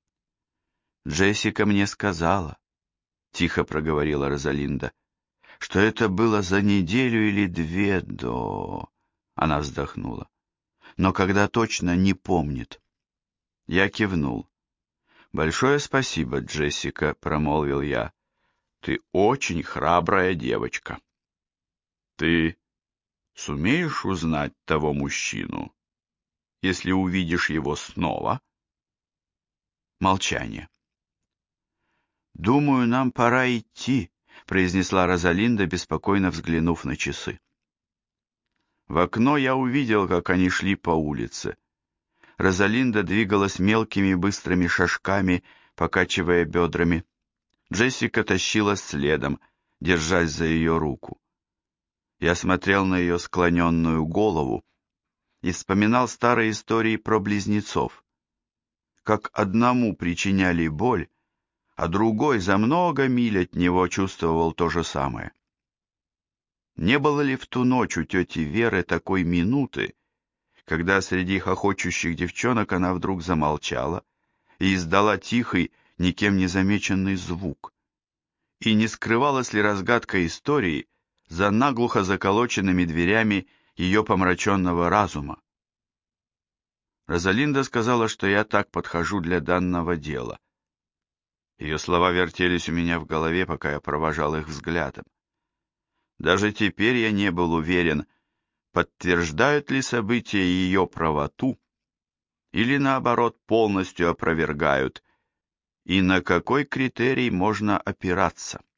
«Джессика мне сказала», — тихо проговорила Розалинда, — «что это было за неделю или две до...» Она вздохнула. «Но когда точно, не помнит». Я кивнул. «Большое спасибо, Джессика», — промолвил я. «Ты очень храбрая девочка». «Ты сумеешь узнать того мужчину, если увидишь его снова?» Молчание. «Думаю, нам пора идти», — произнесла Розалинда, беспокойно взглянув на часы. В окно я увидел, как они шли по улице. Розалинда двигалась мелкими быстрыми шажками, покачивая бедрами. Джессика тащилась следом, держась за ее руку. Я смотрел на ее склоненную голову и вспоминал старые истории про близнецов. Как одному причиняли боль, а другой за много миль от него чувствовал то же самое. Не было ли в ту ночь у тети Веры такой минуты, когда среди хохочущих девчонок она вдруг замолчала и издала тихий, никем не замеченный звук? И не скрывалась ли разгадка истории за наглухо заколоченными дверями ее помраченного разума? Розалинда сказала, что я так подхожу для данного дела. Ее слова вертелись у меня в голове, пока я провожал их взглядом. Даже теперь я не был уверен, подтверждают ли события ее правоту, или наоборот полностью опровергают, и на какой критерий можно опираться.